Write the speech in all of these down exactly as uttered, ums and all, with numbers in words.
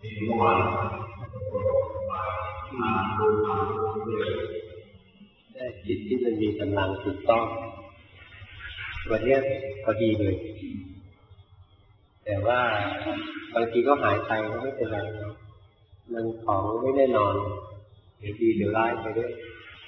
เมื่อวานได้จิตที่มันมีกำลังถูกต้องวันนี้พอดีเลยแต่ว่าบางทีก็หายไปก็ไม่เป็นไรมันของไม่แน่นอนเดี๋ยวดีเดี๋ยวร้ายไปด้วย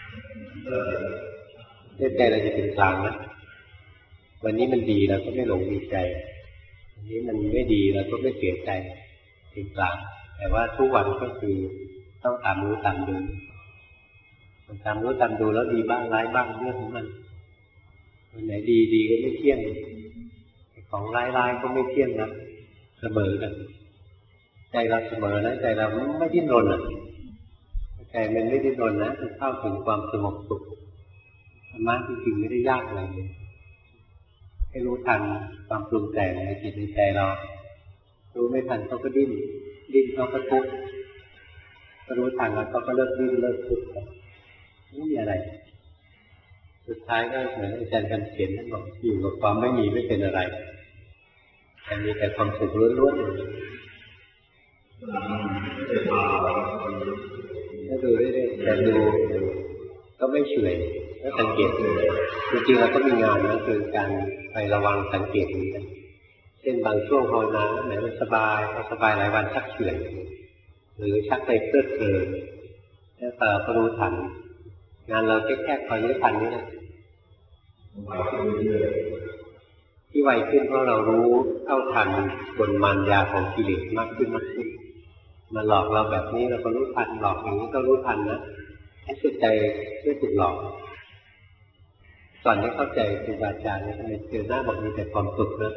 ใจเราจะเป็นกลางนะวันนี้มันดีเราก็ไม่หลงดีใจวันนี้มันไม่ดีเราก็ไม่เสียใจเป็นกลางแต่ว่าทุกวันก็คือต้องตามรู้ตามดูมันตามรู้ตามดูแล้วดีบ้างร้ายบ้างเรื่องของมันวันไหนดีดีก็ไม่เที่ยงของร้ายร้ายก็ไม่เที่ยงนะเสมอกันใจเราเสมอนะใจเราไม่ดิ้นรนอ่ะใจมันไม่ดิ้นรนนะมันเข้าถึงความสงบสุขธรรมะจริงๆไม่ได้ยากอะไรเลยให้รู้ทันความปรุงแต่งในจิตในใจเรารู้ไม่ทันเขาก็ดิ้นดิ้นเขาก็ทุกข์ก็รู้ทันแล้วเขาก็เลิกดิ้นเลิกทุกข์ไม่มีอะไรสุดท้ายก็เหมือนอาจารย์กันเขียนท่านบอกอยู่กับความไม่มีไม่เป็นอะไรแต่มีแต่ความสุขล้วนๆถ้าดูเรื่อยๆแต่ดูก็ไม่เฉยก็สังเกตจริงๆเราก็มีงานนะคือการไประวังสังเกตเหมือนกันเช่นบางช่วงภาวนาไหนมันสบายพอสบายหลายวันชักเฉยหรือชักไปเพลิดเพลินแล้วแต่ก็รู้ทันงานเราแค่แค่คอยรู้ทันนี่นะที่ไวขึ้นเพราะเรารู้เท่าทันกลมารยาของกิเลสมากขึ้นมากขึ้นมาหลอกเราแบบนี้เราก็รู้ทันหลอกอย่างนี้ก็รู้ทันนะให้จิตใจไม่ถูกหลอกก่อนที่เข้าใจครูบาอาจารย์ทำไมเจอหน้าบอกมีแต่ความสุขนะ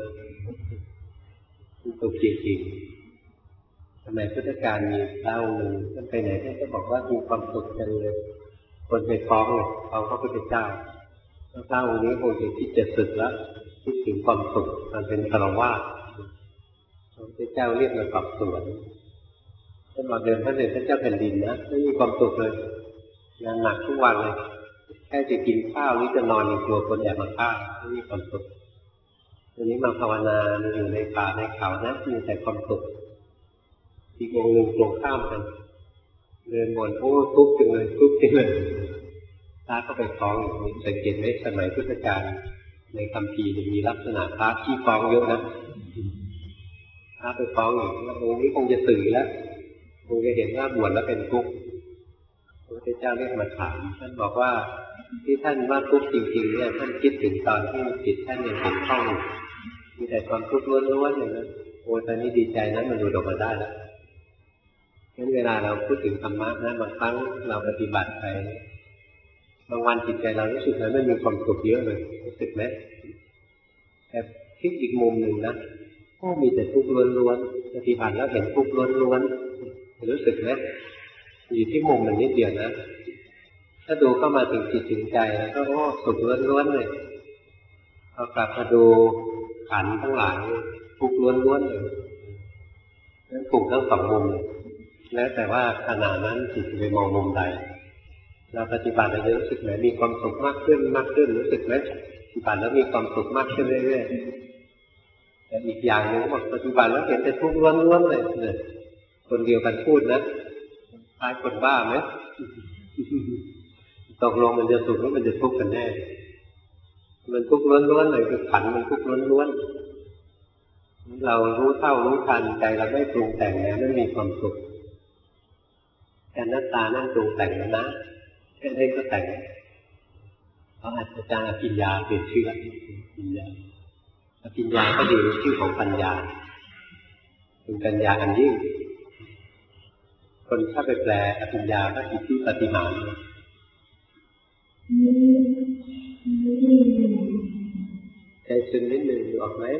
สุขจริงๆทำไมพุทธการมีเล่าหนึ่งท่านไปไหนท่านก็บอกว่ามีความสุขจังเลยคนไปฟ้องเลยฟ้องพระพุทธเจ้าพระเจ้าองค์นี้คงจะคิดจะสึกแล้วคิดถึงความสุขมันเป็นฆราวาสพระพุทธเจ้าเรียกมาสอบสวนท่านบอกเดินพระเดชพระเจ้าแผ่นดินนะไม่มีความสุขเลยงานหนักทุกวันเลยแค่จะกินข้าวหรือจะนอนอย่างกลัวคนแอบมาฆ่าไม่มีความสุขวันนี้มาภาวนาอยู่ในป่าในเขานะมีแต่ความสุขอีกองค์หนึ่งตรงข้ามกันเดินบนโอ้ทุกข์จังเลยทุกข์จังเลยพระก็ไปฟ้องอย่างนี้สังเกตไหมสมัยพุทธกาลในคัมภีร์จะมีลักษณะพระที่ฟ้องเยอะนะพระไปฟ้องอย่างนี้องค์นี้คงจะสื่อแล้วคงจะเห็นว่าบวชแล้วเป็นทุกข์พระพุทธเจ้าเรียกมาถามท่านบอกว่าที่ท่านว่าทุกข์จริงๆเนี่ยท่านคิดถึงตอนที่จิตท่านยังเป็นข้องมีแต่ความทุกข์ล้วนๆอย่างนั้นโอ้ตอนนี้ดีใจนะมันหลุดออกมาได้แล้วงั้นเวลาเราพูดถึงธรรมะนะบางครั้งเราปฏิบัติไปบางวันจิตใจเรารู้สึกว่ามันมีความสุขเยอะเลยรู้สึกไหมแต่คิดอีกมุมหนึ่งนะก็มีแต่ทุกข์ล้วนๆปฏิบัติแล้วเห็นทุกข์ล้วนๆรู้สึกไหมอยู่ที่มุมมันนิดเดียวนะถ้าดูเข้ามาถึงจิตถึงใจแล้วก็โอ้สุขล้วนๆเลยพอกลับมาดูขันธ์ทั้งหลายทุกข์ล้วนๆเลยนั้นถูกทั้งสองมุมแล้วแต่ว่าขณะนั้นจิตจะไปมองมุมใดเราปฏิบัติเราจะรู้สึกไหมมีความสุขมากขึ้นมากขึ้นรู้สึกไหมปฏิบัติแล้วมีความสุขมากขึ้นเรื่อยๆแต่อีกอย่างหนึ่งบอกปฏิบัติแล้วเห็นแต่ทุกข์ล้วนๆเลยเนี่ยคนเดียวกันพูดนะคล้ายคนบ้าไหมตกลงมันจะสุขหรือมันจะทุกข์กันแน่มันทุกข์ล้วนๆเลยคือขันธ์มันทุกข์ล้วนๆเรารู้เท่ารู้ทันใจเราไม่ปรุงแต่งแล้วไม่มีความสุขแต่หน้าตานั่นปรุงแต่งแล้วนะแค่เล่นก็แต่งเขาอาจารย์อภิญญาเปลี่ยนชื่ออภิญญาอภิญญาก็ดีชื่อของปัญญาเป็นปัญญาอันยิ่งคนถ้าไปแปลอภิญญาก็คือที่ปฏิหารใจซึมนิดหนึ่งออกไหม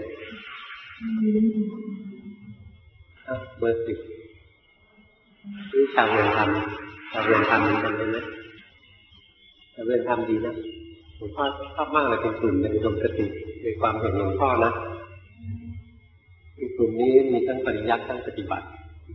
อ่ะเบอร์สิบนี่ชาวเรียนทำชาวเรียนทำเหมือนกันใช่ไหมชาวเรียนทำดีนะหลวงพ่อชอบมากเลยเป็นกลุ่มในอุดมคติในความเห็นหลวงพ่อนะกลุ่มนี้มีทั้งปริยัติทั้งปฏิบัติ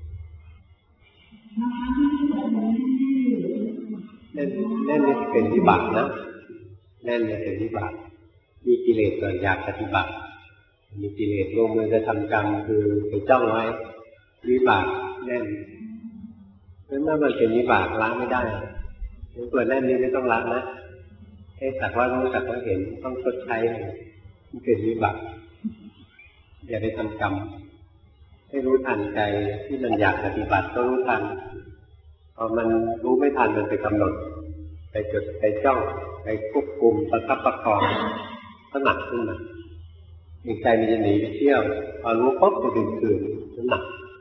แน่นแน่นนี่เป็นวิบากนะแน่นนี่เป็นวิบากมีกิเลสเกิดอยากปฏิบัติมีกิเลสลงมือจะทำกรรมคือไปจ้องไว้วิบากแน่นเพราะเมื่อมันเป็นวิบากละไม่ได้ตัวแน่นนี้ไม่ต้องละนะแค่สักว่ารู้สักว่าเห็นต้องชดใช้มันเป็นวิบากอย่าไปทำกรรมให้รู้ทันใจที่มันอยากปฏิบัติก็รู้ทันพอมันรู้ไม่ทันมันไปกำหนดไปจดไปจ้องไปควบคุมประคับประคองก็หนักขึ้นมาอีกใจมันจะหนีไปเที่ยวพอรู้ปุ๊บจะดึงคืนก็หนัก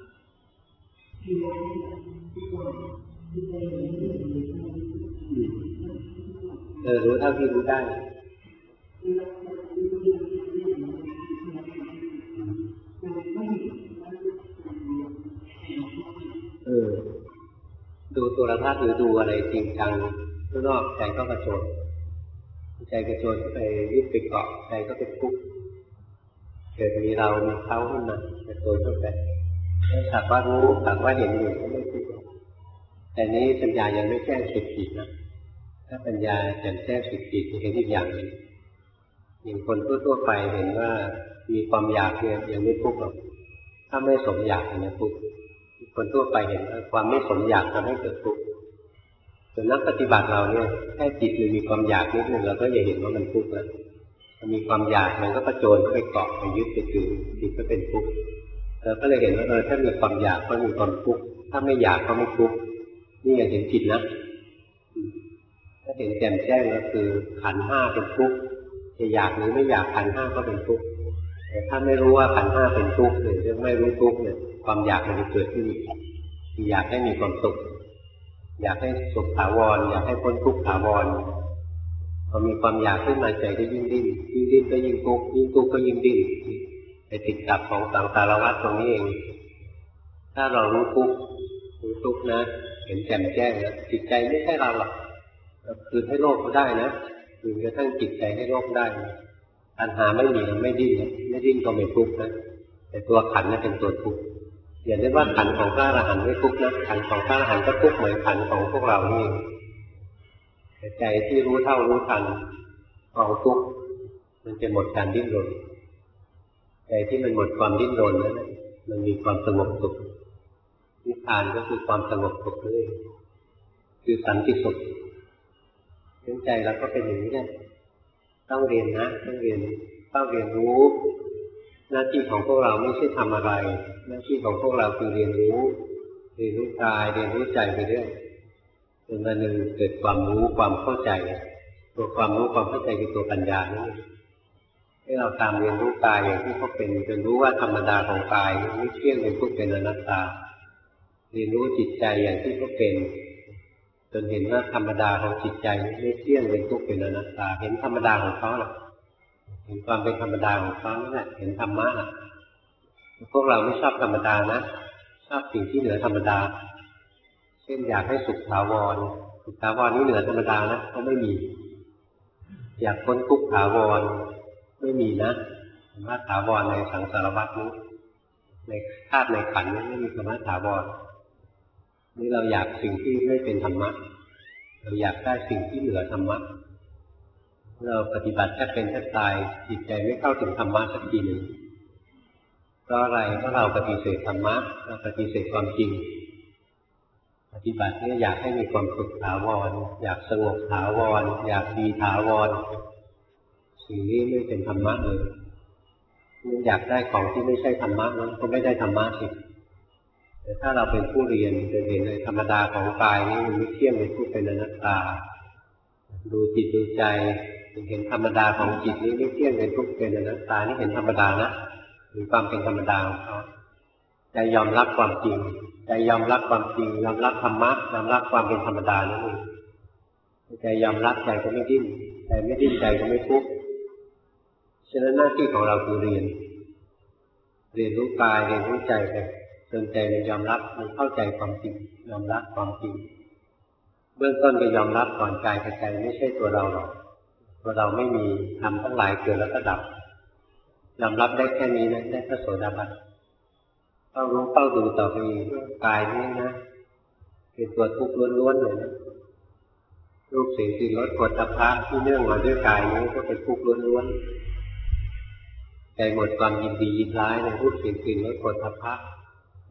เออรู้เท่าที่รู้ได้เออดูตัวธาตุหรือดูอะไรจริงจังข้างนอกใจก็กระโจนใจกระโจนไปยึดไปเกาะใจก็เป็นทุกข์เกิดมีเรามีเขาขึ้นมากระโจนเข้าไปถ้าสักว่ารู้สักว่าเห็นอยู่ก็ไม่ทุกข์แต่นี้ปัญญายังไม่แจ้งสุดขีดนะถ้าปัญญาแจ่มแจ้งสุดขีดจะเห็นอีกอย่างหนึ่งอย่างคนทั่วๆไปเห็นว่ามีความอยากเนี่ยยังไม่ทุกข์หรอกถ้าไม่สมอยากเนี่ยทุกข์คนทั่วไปเห็นว่าความไม่สมอยากทำให้เกิดทุกข์ส่วนนักปฏิบัติเราเนี่ยแค่จิตมันมีความอยากนิดนึงเราก็จะเห็นว่ามันทุกข์แล้วมันมีความอยากมันก็กระโจนไปเกาะไปยึดไปถือจิตก็เป็นทุกข์เราก็เลยเห็นว่าเออถ้ามีความอยากก็มีความทุกข์ถ้าไม่อยากก็ไม่ทุกข์นี่ยังเห็นผิดนะถ้าเห็นแจ่มแจ้งก็คือขันธ์ห้าเป็นทุกข์จะอยากหรือไม่อยากขันธ์ห้าก็เป็นทุกข์แต่ถ้าไม่รู้ว่าขันธ์ห้าเป็นทุกข์หรือไม่รู้ทุกข์เนี่ยความอยากมันจะเกิดขึ้นอีกคืออยากให้มีความสุขอยากให้สุขถาวรอยากให้พ้นทุกข์ถาวรพอมีความอยากขึ้นมาใจก็ยิ่งดิ้นยิ่งดิ้นก็ยิ่งทุกข์ยิ่งทุกข์ก็ยิ่งดิ้นไปติดกับของสังสารวัฏตรงนี้เองถ้าเรารู้ทุกข์รู้ทุกข์นะเห็นแจ่มแจ้งแล้วจิตใจไม่ใช่เราหรอกเราคืนให้โลกก็ได้นะคืนกระทั่งจิตใจให้โลกได้ปัญหาไม่มีไม่ดิ้นไม่ดิ้นก็ไม่ทุกข์นะแต่ตัวขันธ์นั่นเป็นตัวทุกข์อย่าได้ว่าขันธ์ของพระอรหันต์ไม่ทุกข์นะขันธ์ของพระอรหันต์ก็ทุกข์เหมือนขันธ์ของพวกเรานี่แต่ใจที่รู้เท่ารู้ทันของทุกข์มันจะหมดการดิ้นรนใจที่มันหมดความดิ้นรนนั้นมันมีความสงบสุขนิพพานก็คือความสงบสุขเลยคือสันติสุขใจเราก็เป็นอย่างนี้แหละต้องเรียนนะต้องเรียนต้องเรียนรู้หน้าที่ของพวกเราไม่ใช่ทำอะไรหน้าที่ของพวกเราคือเรียนรู้เรียนรู้กายเรียนรู้ใจไปเรื่อยจนวันหนึ่งเกิดความรู้ความเข้าใจตัวความรู้ความเข้าใจคือตัวปัญญานี่ให้เราตามเรียนรู้กายอย่างที่เขาเป็นจนรู้ว่าธรรมดาของกายไม่เที่ยงเป็นทุกข์เป็นอนัตตาเรียนรู้จิตใจอย่างที่เขาเป็นจนเห็นว่าธรรมดาของจิตใจไม่เที่ยงเป็นทุกข์เป็นอนัตตาเห็นธรรมดาของเขาแหละเห็นความเป็นธรรมดาของเขานั่นแหละเห็นธรรมะน่ะพวกเราไม่ชอบธรรมดานะชอบสิ่งที่เหนือธรรมดาเช่นอยากให้สุขถาวรสุขถาวรนี่เหนือธรรมดานะเขาไม่มีอยากพ้นทุกข์ถาวรไม่มีนะธรรมะถาวรในสังสารวัฏนี้ในธาตุในขันธ์นี้ไม่มีธรรมะถาวรนี่เราอยากสิ่งที่ไม่เป็นธรรมะเราอยากได้สิ่งที่เหนือธรรมะเราปฏิบัติแค่เป็นแค่ตายจิตใจไม่เข้าถึงธรรมะสักทีหนึ่งเพราะอะไรเพราะเราปฏิเสธธรรมะเราปฏิเสธความจริงปฏิบัติเนี่ยอยากให้มีความสุขถาวรอยากสงบถาวรอยากดีถาวรสิ่งนี้ไม่เป็นธรรมะเลยมันอยากได้ของที่ไม่ใช่ธรรมะนั้นก็ไม่ได้ธรรมะสิแต่ถ้าเราเป็นผู้เรียนจะเห็นเลยธรรมดาของกายนี่มันไม่เที่ยงเป็นทุกข์เป็นอนัตตาดูจิตดูใจเห็นธรรมดาของจิตนี้ไม่เที่ยงเป็นทุกข์เป็นอนัตตานี่เห็นธรรมดานะหรือความเป็นธรรมดาของเขาใจยอมรับความจริงใจยอมรับความจริงยอมรับธรรมะยอมรับความเป็นธรรมดานั่นเองใจยอมรับใจก็ไม่ดิ้นใจไม่ดิ้นใจก็ไม่ทุกข์ฉะนั้นหน้าที่ของเราคือเรียนเรียนรู้กายเรียนรู้ใจไปจนใจมันยอมรับมันเข้าใจความจริงยอมรับความจริงเบื้องต้นก็ยอมรับก่อนกายกับใจไม่ใช่ตัวเราหรอกตัวเราไม่มีทำทั้งหลายเกิดแล้วก็ดับยอมรับได้แค่นี้นะได้พระโสดาบันต้องรู้เฝ้าดูต่อไปกายนี้นะเป็นตัวทุกข์ล้วนๆเลยนะรูปเสียงกลิ่นรสโผฏฐัพพะที่เนื่องมาด้วยกายนี้ก็เป็นทุกข์ล้วนๆใจหมดความยินดียินร้ายในรูปเสียงกลิ่นรสโผฏฐัพพะหม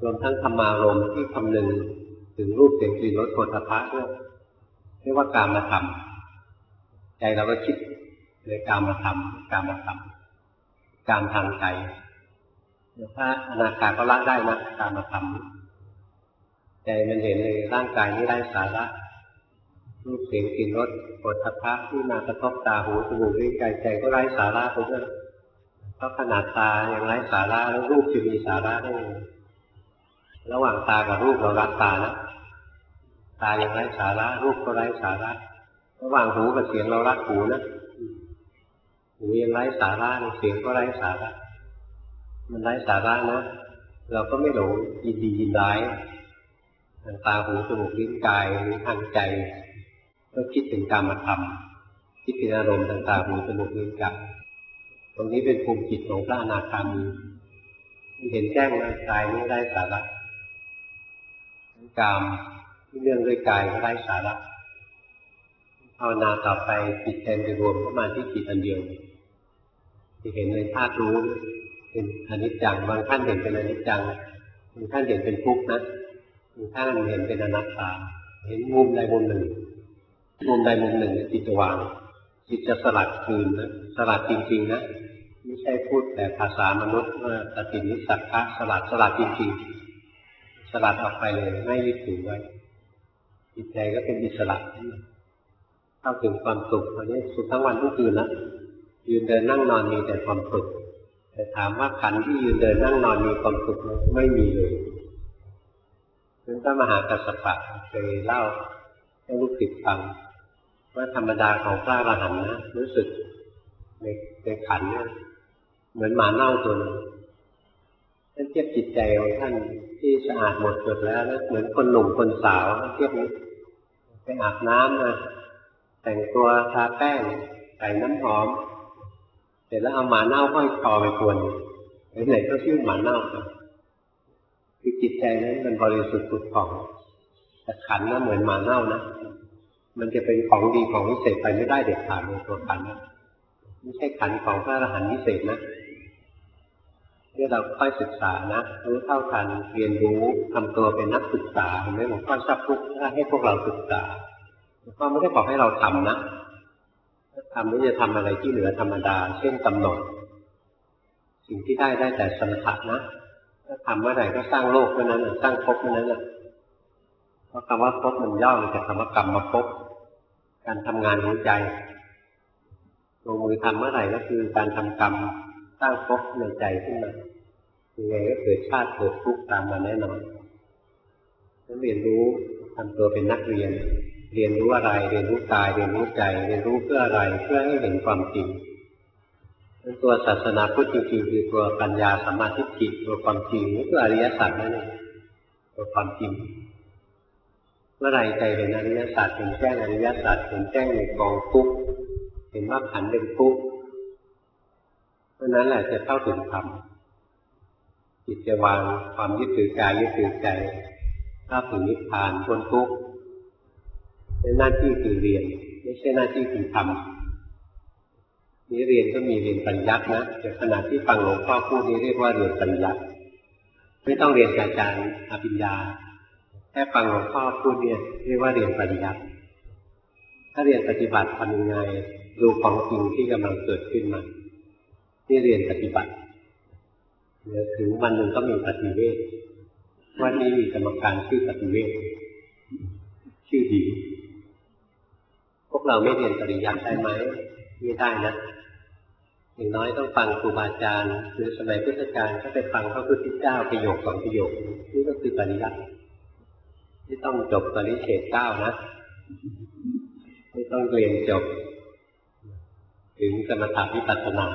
รวมทั้งธรรมารมณ์ที่คำนึงถึงรูปเสียงกลิ่นรสโผฏฐัพพะด้วยเรียกว่ากามธรรมใจเราก็คิดในกามธรรมกามธรรมกามทางใจถ้าอนาคาก็ละได้นะกามธรรมใจมันเห็นเลยร่างกายนี้ไร้สาระรูปเสียงกลิ่นรสโผฏฐัพพะที่มากระทบตาหูจมูกลิ้นกายใจก็ไร้สาระไปด้วยเพราะขนาดตายังไร้สาระแล้วรูปจะมีสาระได้ไงระหว่างตากับรูปเรารักตานะตายังไร้สาระรูปก็ไร้สาระระหว่างหูกับเสียงเรารักหูนะหูยังไร้สาระเสียงก็ไร้สาระมันไร้สาระนะเราก็ไม่หลงยินดียินร้ายทางตาหูจมูกลิ้นกายหรือทางใจก็คิดถึงกามธรรมคิดถึงอารมณ์ทางตาหูจมูกลิ้นกายตรงนี้เป็นภูมิจิตของพระอนาคามีมันเห็นแจ้งร่างกายนี้ไร้สาระกามที่เรื่องด้วยกายก็ไร้สาระภาวนาต่อไปจิตใจจะรวมเข้ามาที่จิตอันเดียวจะเห็นในธาตุรู้เป็นอนิจจังบางท่านเห็นเป็นอนิจจังบางท่านเห็นเป็นทุกข์นะบางท่านเห็นเป็นอนัตตาเห็นมุมใดมุมหนึ่งมุมใดมุมหนึ่งจิตจะวางจิตจะสลัดคืนนะสลัดจริงๆนะไม่ใช่พูดแต่ภาษามนุษย์ว่าปฏินิสสักขะสลัดสลัดจริงๆสลัดออกไปเลยไม่ยึดถือไว้จิตใจก็เป็นอิสระเข้าถึงความสุขตอนนี้สุขทั้งวันทุกคืนนะยืนเดินนั่งนอนมีแต่ความสุขแต่ถามว่าขันธ์ที่ยืนเดินนั่งนอนมีความสุขไม่มีเลยนั้นพระมหากัสสปะเคยเล่าให้ลูกศิษย์ฟังว่าธรรมดาของพระอรหันต์นะรู้สึกในในขันธ์เนี่ยเหมือนหมาเน่าตัวนึงท่านเทียบจิตใจของท่านที่สะอาดหมดจดแล้วนะเหมือนคนหนุ่มคนสาวเทียบนี้ไปอาบน้ำนะแต่งตัวทาแป้งใส่น้ำหอมเสร็จแล้วเอาหมาเน่าห้อยคอไปกวนไหนๆก็ชื่อหมาเน่าคือจิตใจนั้นมันบริสุทธิ์ผุดผ่องแต่ขันธ์น่ะเหมือนหมาเน่านะมันจะเป็นของดีของวิเศษไปไม่ได้เด็ดขาดในตัวขันธ์ไม่ใช่ขันธ์ของพระอรหันต์วิเศษนะที่เราค่อยศึกษานะรู้เท่าทันเรียนรู้ทำตัวเป็นนักศึกษาเห็นไหมหลวงพ่อชอบพูดให้พวกเราศึกษาหลวงพ่อไม่ได้บอกให้เราทำนะถ้าทำนี่จะทำอะไรที่เหนือธรรมดาเช่นกำหนดสิ่งที่ได้ได้แต่สมถะนะถ้าทำเมื่อไหร่ก็สร้างโลกเมื่อนั้นสร้างภพเมื่อนั้นแหละเพราะคำว่าภพมันย่อมาจากคำว่ากรรมมาภพการทำงานของใจลงมือทำเมื่อไหร่ก็คือการทำกรรมสร้างภพในใจขึ้นมายังไงก็เกิดชาติเกิดทุกข์ตามมาแน่นอนต้องเรียนรู้ทำตัวเป็นนักเรียนเรียนรู้อะไรเรียนรู้กายเรียนรู้ใจเรียนรู้เพื่ออะไรเพื่อให้เห็นความจริงตัวศาสนาพุทธจริงๆคือตัวปัญญาสัมมาทิฏฐิตัวความจริงนี่คืออริยสัจนั่นเองตัวความจริงเมื่อไรใจเห็นอริยสัจเห็นแจ้งอริยสัจเห็นแจ้งในกองทุกข์เห็นว่าขันธ์เป็นทุกข์เพราะนั้นแหละจะเข้าถึงธรรมจิตจะวางความยึดถือกายยึดถือใจเข้าถึงนิพพานพ้นทุกข์หน้าที่คือเรียนไม่ใช่หน้าที่คือทำนี่เรียนก็มีเรียนปริยัตินะแต่ขณะที่ฟังหลวงพ่อพูดนี้เรียกว่าเรียนปริยัติไม่ต้องเรียนอาจารย์อภิญญาแค่ฟังหลวงพ่อพูดเนี่ยเรียกว่าเรียนปริยัติถ้าเรียนปฏิบัติทำยังไงดูของจริงที่กำลังเกิดขึ้นมาที่เรียนปฏิบัติเดี๋ยวถึงวันหนึ่งก็มีปฏิเวทวันนี้มีกรรมการชื่อปฏิเวทชื่อดีพวกเราไม่เรียนปริยัติได้ไหมไม่ได้นะอย่างน้อยต้องฟังครูบาอาจารย์หรือสมัยพุทธกาลก็ไปฟังพระพุทธเจ้าประโยคสองประโยคนี่ก็คือปริยัติที่ต้องจบปริเฉดเก้านะไม่ต้องเรียนจบถึงสมถะวิปัสสนา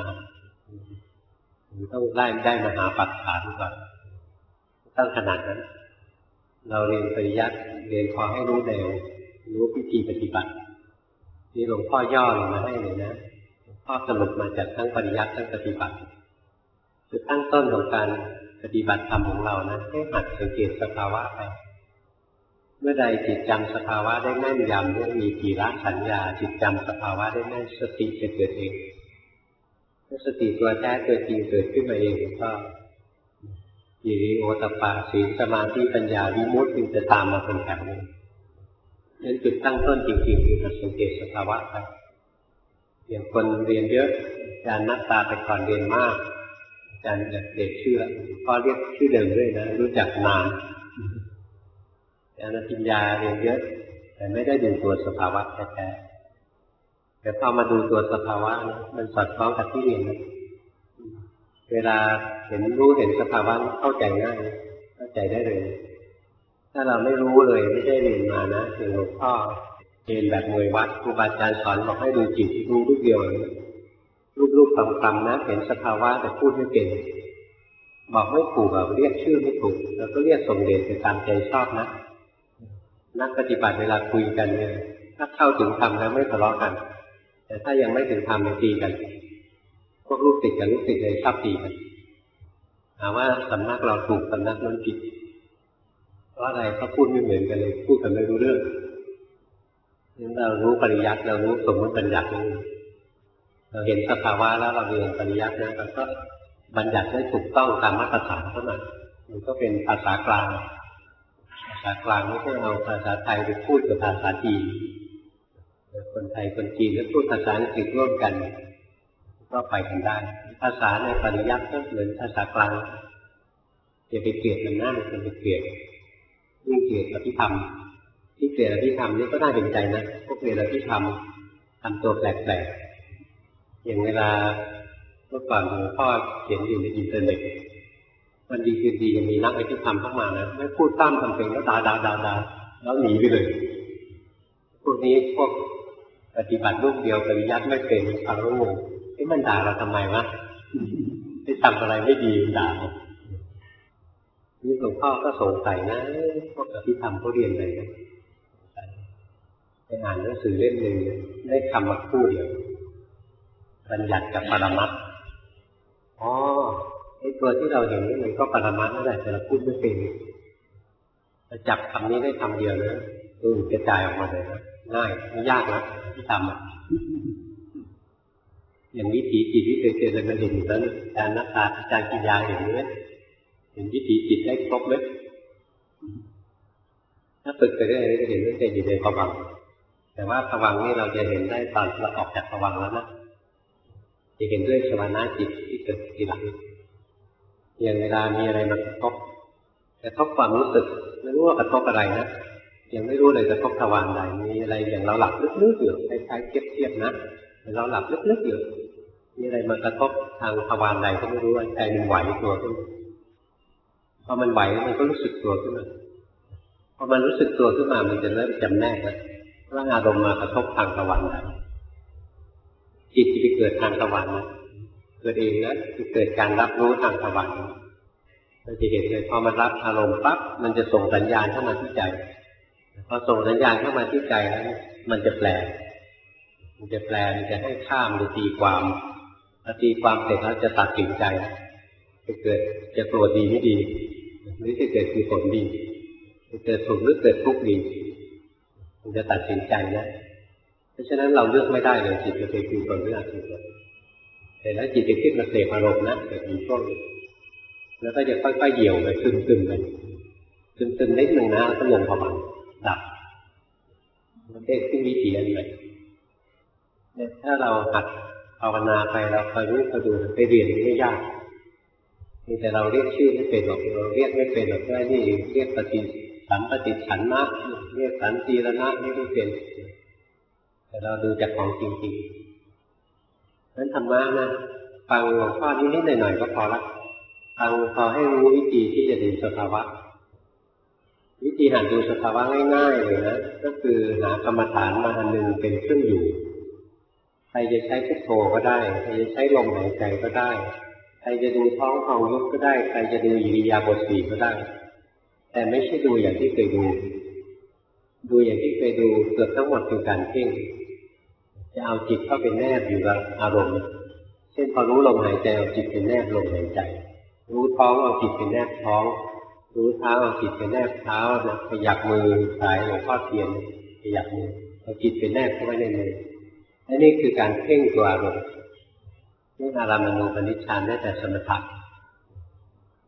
ต้องได้ได้มหาปัฏฐานก่อนต้องขนาดนั้นเราเรียนปริยัติเรียนพอให้รู้แนวรู้วิธีปฏิบัติที่หลวงพ่อย่อลงมาให้เลยนะหลวงพ่อสรุปมาจากทั้งปริยัติทั้งปฏิบัติจุดตั้งต้นของการปฏิบัติธรรมของเรานะให้หัดสังเกตสภาวะไปเมื่อใดจิตจำสภาวะได้แม่นยำเนี่ยมีกี่ละสัญญาจิตจำสภาวะได้แม่นสติจะเกิดเองเมื่อสติตัวแท้ตัวจริงเกิดขึ้นมาเองก็จหิริโอตตัปปะศีลสมาธิปัญญาวิมุตติจึงจะตามมาเป็นแถวนี้นั้นจุดตั้งต้นจริงๆคือการสังเกตสภาวะไปอย่างคนเรียนเยอะอาจารย์นักตาแต่ก่อนเรียนมากอาจารย์เด็กชื่อพ่อเรียกชื่อเดิมด้วยนะรู้จักนานอาจารย์ปัญญาเรียนเยอะแต่ไม่ได้ดูตัวสภาวะแท้ๆแต่พอมาดูตัวสภาวะมันสอดคล้องกับที่เรียนนะเวลาเห็นรู้เห็นสภาวะเข้าใจง่ายเข้าใจได้เลยถ้าเราไม่รู้เลยไม่ได้เรียนมานะอย่างหลวงพ่อเรียนแบบมวยวัดครูบาอาจารย์สอนบอกให้ดูจิตรู้ลูกเดียวรูปๆคำๆนะเห็นสภาวะแต่พูดไม่เก่งบอกไม่ถูกแบบเรียกชื่อไม่ถูกแล้วก็เรียกส่งเดชไปตามใจชอบนะนักปฏิบัติเวลาคุยกันเนี่ยถ้าเข้าถึงธรรมแล้วไม่ทะเลาะกันแต่ถ้ายังไม่ถึงธรรมตีกันพวกลูกติดกับลูกติดเลยชอบตีกันถามว่าสำนักเราถูกสำนักนั้นผิดเพราะอะไรเขาพูดไม่เหมือนกันเลยพูดกันไม่รู้เรื่องนั้นเรารู้ปริยัติเรารู้สมมติบัญญัติเราเห็นสภาวะแล้วเราเรียนปริยัตินั้นเราก็บัญญัติได้ถูกต้องตามมาตรฐานเท่านั้นมันก็เป็นภาษากลางภาษากลางไม่ใช่เอาภาษาไทยไปพูดกับภาษาจีนคนไทยคนจีนแล้วพูดภาษาอังกฤษร่วมกันก็ไปกันได้ภาษาในปริยัติก็เหมือนภาษากลางอย่าไปเกลียดมันนะมันไปเกลียดยิ่งเกลียดอภิธรรมที่เกลียดอภิธรรมนี่ก็น่าเห็นใจนะพวกเกลียดอภิธรรมทำตัวแปลกๆอย่างเวลาเมื่อก่อนหลวงพ่อเขียนอยู่ในอินเทอร์เน็ตวันดีคืนดียังมีนักอภิธรรมเข้ามานะไม่พูดตามทำเป็นก็ด่าด่าด่าด่าแล้วหนีไปเลยพวกนี้พวกปฏิบัติรูปเดียวปริยัติไม่เป็นฟังแล้วงงไอ้มันด่าเราทำไมวะไม่ทำอะไรไม่ดีด่านี่หลวงพ่อก็สงสัยนะพวกอภิธรรมเขาเรียนอะไรนะไปอ่านหนังสือเล่มหนึ่งได้คำมาคู่เดียวบัญญัติกับปรมัตถ์อ๋อไอ้ตัวที่เราเห็นนี่มันก็ปรมัตถ์นั่นแหละแต่เราพูดไม่เป็นจะจับคำนี้ได้คำเดียวนะอือกระจายออกมาเลยนะง่ายไม่ยากนะที่ทำอ่ะอย่างวิถีจิตที่เคยเจอเลยมันเห็นอยู่แล้วอาจารย์นักตาอาจารย์กิญญาเห็นไหมเห็นวิถีจิตได้ครบไหมถ้าฝึกไปเรื่อยๆจะเห็นว่าใจอยู่ในภวังค์แต่ว่าภวังค์นี่เราจะเห็นได้ตอนเราออกจากภวังค์แล้วนะจะเห็นด้วยสวนาจิตที่เกิดทีหลังอย่างเวลามีอะไรมากระทบกระทบความรู้สึกไม่รู้ว่ากระทบอะไรนะยังไม่รู้เลยกระทบทวารใดมีอะไรอย่างเราหลับลึกๆอยู่คล้ายๆเทียบๆนะเราหลับลึกๆอยู่มีอะไรมากระทบทางทวารใดก็ไม่รู้ใจมันไหวตัวขึ้นพอมันไหวมันก็รู้สึกตัวขึ้นมาพอมันรู้สึกตัวขึ้นมามันจะเริ่มจำแนกแล้วว่าอารมณ์มากระทบทางทวารใดจิตที่ไปเกิดทางทวารนะเกิดเองนะที่เกิดการรับรู้ทางทวารเราจะเห็นเลยพอมันรับอารมณ์ปั๊บมันจะส่งสัญญาณเข้ามาที่ใจพอส่งสัญญาณเข้ามาที่ใจแล้วมันจะแปลมันจะแปลมันจะให้ข้ามหรือตีความพอตีความเสร็จแล้วจะตัดสินใจจะเกิดจะโกรธดีไม่ดีหรือจะเกิดคือผลดีจะเกิดสุขหรือเกิดทุกข์ดีมันจะตัดสินใจนะเพราะฉะนั้นเราเลือกไม่ได้เลยจิตจะเป็นคือผลหรืออกุศลแต่แล้วจิตจะขึ้นมาเสพอารมณ์นะเกิดมีช่วงแล้วก็จะค่อยๆเหี่ยวไปซึมๆไปซึมๆนิดหนึ่งนะก็ลงภวังค์ดับมันเป็นขึ้นวิถีอันใหม่เนี่ยถ้าเราหัดภาวนาไปเราคอยรู้คอยดูไปเรียนไม่ยากแต่เราเรียกชื่อไม่เป็นหรอกเราเรียกไม่เป็นหรอกว่านี่เรียกปฏิสัมปติฉันนะเรียกสันติรณะไม่ได้เป็นแต่เราดูจากของจริงๆนั้นธรรมะนะฟังหลวงพ่อนิดๆหน่อยๆก็พอละฟังพอให้รู้วิธีที่จะดูสภาวะวิธีหัดดูสภาวะง่ายๆเลยนะก็คือหากรรมฐานมาอันหนึ่งเป็นเครื่องอยู่ใครจะใช้พุทโธก็ได้ใครจะใช้ลมหายใจก็ได้ใครจะดูท้องพองยุบก็ได้ใครจะดูอิริยาบถสี่ก็ได้แต่ไม่ใช่ดูอย่างที่เคยดูดูอย่างที่เคยดูเกือบทั้งหมดคือการเพ่งจะเอาจิตเข้าไปแนบอยู่กับอารมณ์เช่นพอรู้ลมหายใจเอาจิตไปแนบลมหายใจรู้ท้องเอาจิตไปแนบท้องรู้เท้าเอาจิตไปแนบเท้านะขยับมือสายหลวงพ่อเทียนขยับมือเอาจิตไปแนบเข้าไว้ในมือและนี่คือการเพ่งตัวอารมณ์นี่อารามณูปนิชฌานได้แต่สมถะ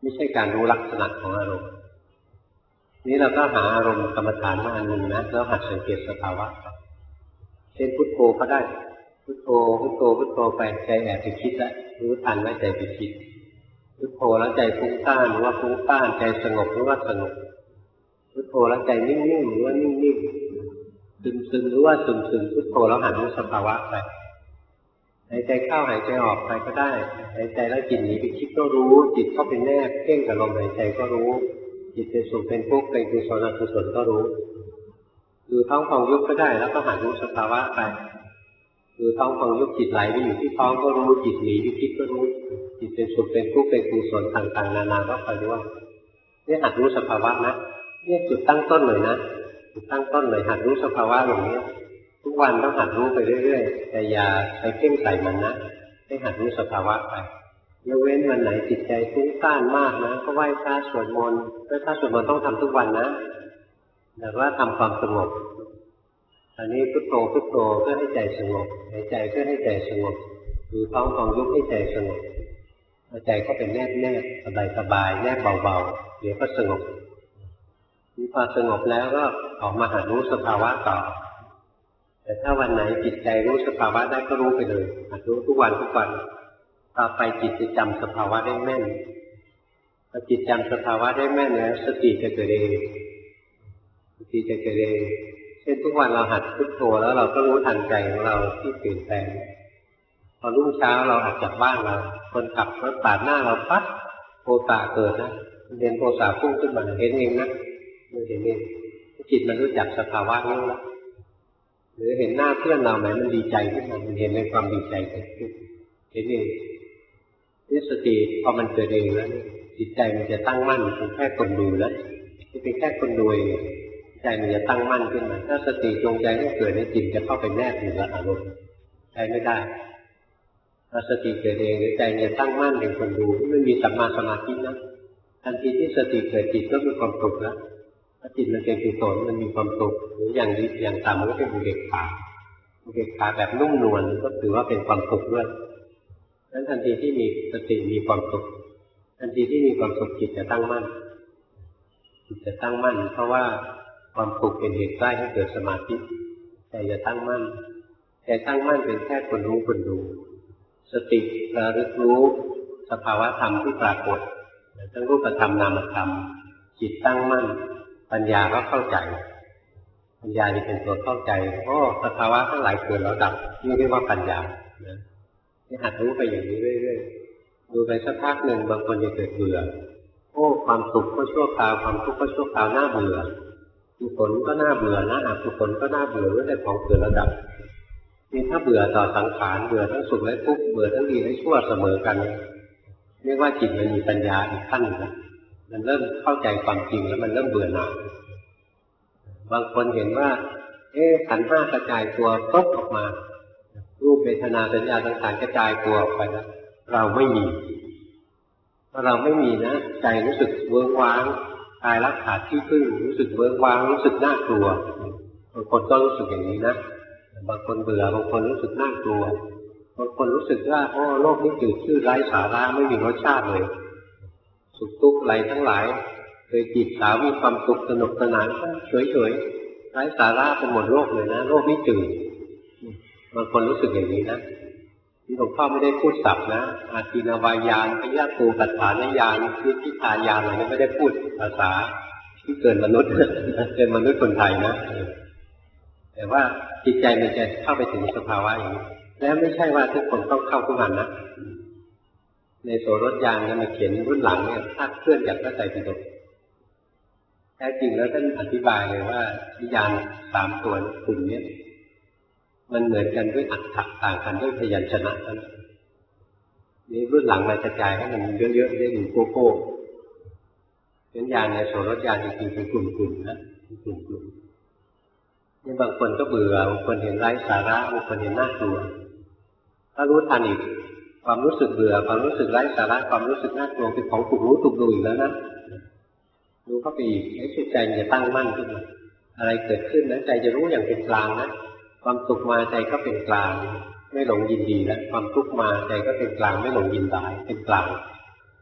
ไม่ใช่การรู้ลักษณะของอารมณ์นี้เราก็หาอารมณ์กรรมฐานมาอันหนึ่งนะแล้วหัดสังเกตสภาวะเช่นพุทโธก็ได้พุทโธพุทโธพุทโธไปใจแอบไปคิดแล้วรู้ทันว่าใจไปคิดพุทโธแล้วใจฟุ้งซ่านหรือว่าฟุ้งซ่านใจสงบหรือว่าสงบพุทโธแล้วใจนิ่งๆหรือว่านิ่งๆซึมๆหรือว่าซึมๆพุทโธแล้วหัดรู้สภาวะไปหายใจเข้าหายใจออกไปก็ได้หายใจแล้วจิตหนีไปคิดก็รู้จิตเข้าไปแนบเพ่งกับลมหายใจก็รู้จิตเป็นสุขเป็นทุกข์เป็นกุศลอกุศลก็รู้ดูท้องพองยุบก็ได้แล้วก็หัดรู้สภาวะไปดูท้องพองยุบจิตไหลไปอยู่ที่ท้องก็รู้จิตหนีไปคิดก็รู้จิตเป็นสุขเป็นทุกข์เป็นกุศลต่างๆนานาก็คอยรู้นี่หัดรู้สภาวะนะนี่จุดตั้งต้นเลยนะจุดตั้งต้นเลยหัดรู้สภาวะอย่างนี้ทุกวันต้องหัดรู้ไปเรื่อยๆแต่อย่าไปเพ่งใส่มันนะให้หัดรู้สภาวะไปยกเว้นวันไหนจิตใจฟุ้งซ่านมากนะก็ไหว้พระสวดมนต์ไหว้พระสวดมนต์ต้องทำทุกวันนะแต่ว่าทำความสงบอันนี้พุทโธพุทโธเพื่อให้ใจสงบหายใจเพื่อให้ใจสงบดูท้องพองยุบให้ใจสงบใจก็เป็นแนบแนบสบายสบายแนบเบาๆเดี๋ยวก็สงบนี่พอสงบแล้วก็ออกมาหัดรู้สภาวะต่อแต่ถ้าวันไหนจิตใจรู้สภาวะได้ก็รู้ไปเลยหัดรู้ทุกวันทุกวันต่อไปจิตจะจำสภาวะได้แม่นพอจิตจำสภาวะได้แม่นแล้วสติจะเกิดเองสติจะเกิดเองเช่นทุกวันเราหัดพุทโธแล้วเราก็รู้ทันใจของเราที่เปลี่ยนแปลงพอรุ่งเช้าเราออกจากบ้านเราคนขับรถปาดหน้าเราปั๊บโทสะเกิดนะเรียนโทสะพุ่งขึ้นมาเห็นเองนะมันเห็นเองจิตมันรู้จักสภาวะนี้แล้วหรือเห็นหน้าเพื่อนเราไหนมันดีใจขึ้นมามันเห็นในความดีใจเกิดขึ้นเห็นเองนี่สติพอมันเกิดเองแล้วจิตใจมันจะตั้งมั่นเป็นแค่คนดูแล้วเป็นแค่คนดูเองใจมันจะตั้งมั่นขึ้นมาถ้าสติจงใจให้เกิดในจิตจะเข้าไปแนบอยู่กับอารมณ์ใช้ไม่ได้ถ้าสติเกิดเองหรือใจเนี่ยตั้งมั่นเป็นคนดูไม่มีสัมมาสมาธินะทันทีที่สติเกิดจิตก็มีความสุขแล้วถ้าจิตมันเป็นกุศลมันมีความสุขหรืออย่างนี้อย่างต่ำมันก็เป็นอุเบกขาอุเบกขาแบบนุ่มนวลก็ถือว่าเป็นความสุขด้วยนั้นทันทีที่มีสติมีความสุขทันทีที่มีความสุขจิตจะตั้งมั่นจิตจะตั้งมั่นเพราะว่าความสุขเป็นเหตุใกล้ให้เกิดสมาธิใจจะตั้งมั่นใจตั้งมั่นเป็นแค่คนรู้คนดูสติระลึกรู้สภาวะธรรมที่ปรากฏทั้งรูปธรรมนามธรรมจิตตั้งมั่นปัญญาก็เข้าใจปัญญาจะเป็นตัวเข้าใจโอ้สภาวะทั้งหลายเกิดแล้วดับนี่เรียกว่าปัญญานะที่หัดรู้ไปอย่างนี้เรื่อยๆดูไปสักพักหนึ่งบางคนจะเกิดเบื่อโอ้ความสุขก็ชั่วคราวความทุกข์ก็ชั่วคราวน่าเบื่อกุศลก็น่าเบื่อนะอกุศลก็น่าเบื่อเรื่องแต่ของเกิดแล้วดับนี่ถ้าเบื่อต่อสังขารเบื่อทั้งสุขและทุกข์เบื่อทั้งดีและชั่วเสมอกันเรียกว่าจิตมันมีปัญญาอีกขั้นนึงนะมันเริ่มเข้าใจความจริงแล้วมันเริ่มเบื่อหน่ายบางคนเห็นว่าเอ๊ะขันธ์ห้ากระจายตัวตกออกมารูปเวทนาสัญญาสังขารกระจายตัวออกไปแล้วเราไม่มีถ้าเราไม่มีนะใจรู้สึกเวิ้งว้างกายรักขาดที่พึ่งรู้สึกเวิ้งว้างรู้สึกน่ากลัวบางคนก็รู้สึกอย่างนี้นะบางคนเบื่อบางคนรู้สึกน่ากลัวบางคนรู้สึกว่าโอ้โลกนี้จืดชืดไร้สาระไม่มีรสชาติเลยสุขทุกข์อะไรทั้งหลายเคยจีบสาวมีความสุขสนุกสนานเฉยๆไร้สาระเป็นหมดโลกเลยนะโลกนี้จืดบางคนรู้สึกอย่างนี้นะที่หลวงพ่อไม่ได้พูดศัพท์นะอาทินวายานพยาตูปัฏฐานญาณวิธิตายานอะไรนี่ไม่ได้พูดภาษาที่เกินมนุษย์เกินมนุษย์คนไทยนะแต่ว่าจิตใจมันจะเข้าไปถึงสภาวะอย่างนี้แล้วไม่ใช่ว่าทุกคนต้องเข้าทุกวันนะในโสรถยานเนี่ยมาเขียนรุ่นหลังเนี่ยถ้าเคลื่อนจากพระไตรปิฎกแท้จริงแล้วท่านอธิบายเลยว่าวิญญาณสามตัวกลุ่มนี้มันเหมือนกันด้วยอัตถะต่างกันด้วยพยัญชนะนั้นนี่รุ่นหลังมากระจายให้มันเยอะๆได้อยู่โกโก้วิญญาณในโสรถยานจริงๆเป็นกลุ่มๆนะกลุ่มๆนี่บางคนก็เบื่อบางคนเห็นไร้สาระบางคนเห็นน่ากลัวถ้ารู้ทันอีกความรู้สึกเบื่อความรู้สึกไร้สาระความรู้สึกน่ากลัวเป็นของถูกรู้ถูกดูอีกแล้วนะรู้เข้าไปอีกให้จิตใจจะตั้งมั่นขึ้นมาอะไรเกิดขึ้นนะใจจะรู้อย่างเป็นกลางนะความสุขมาใจก็เป็นกลางไม่หลงยินดีแล้วความทุกข์มาใจก็เป็นกลางไม่หลงยินร้ายเป็นกลาง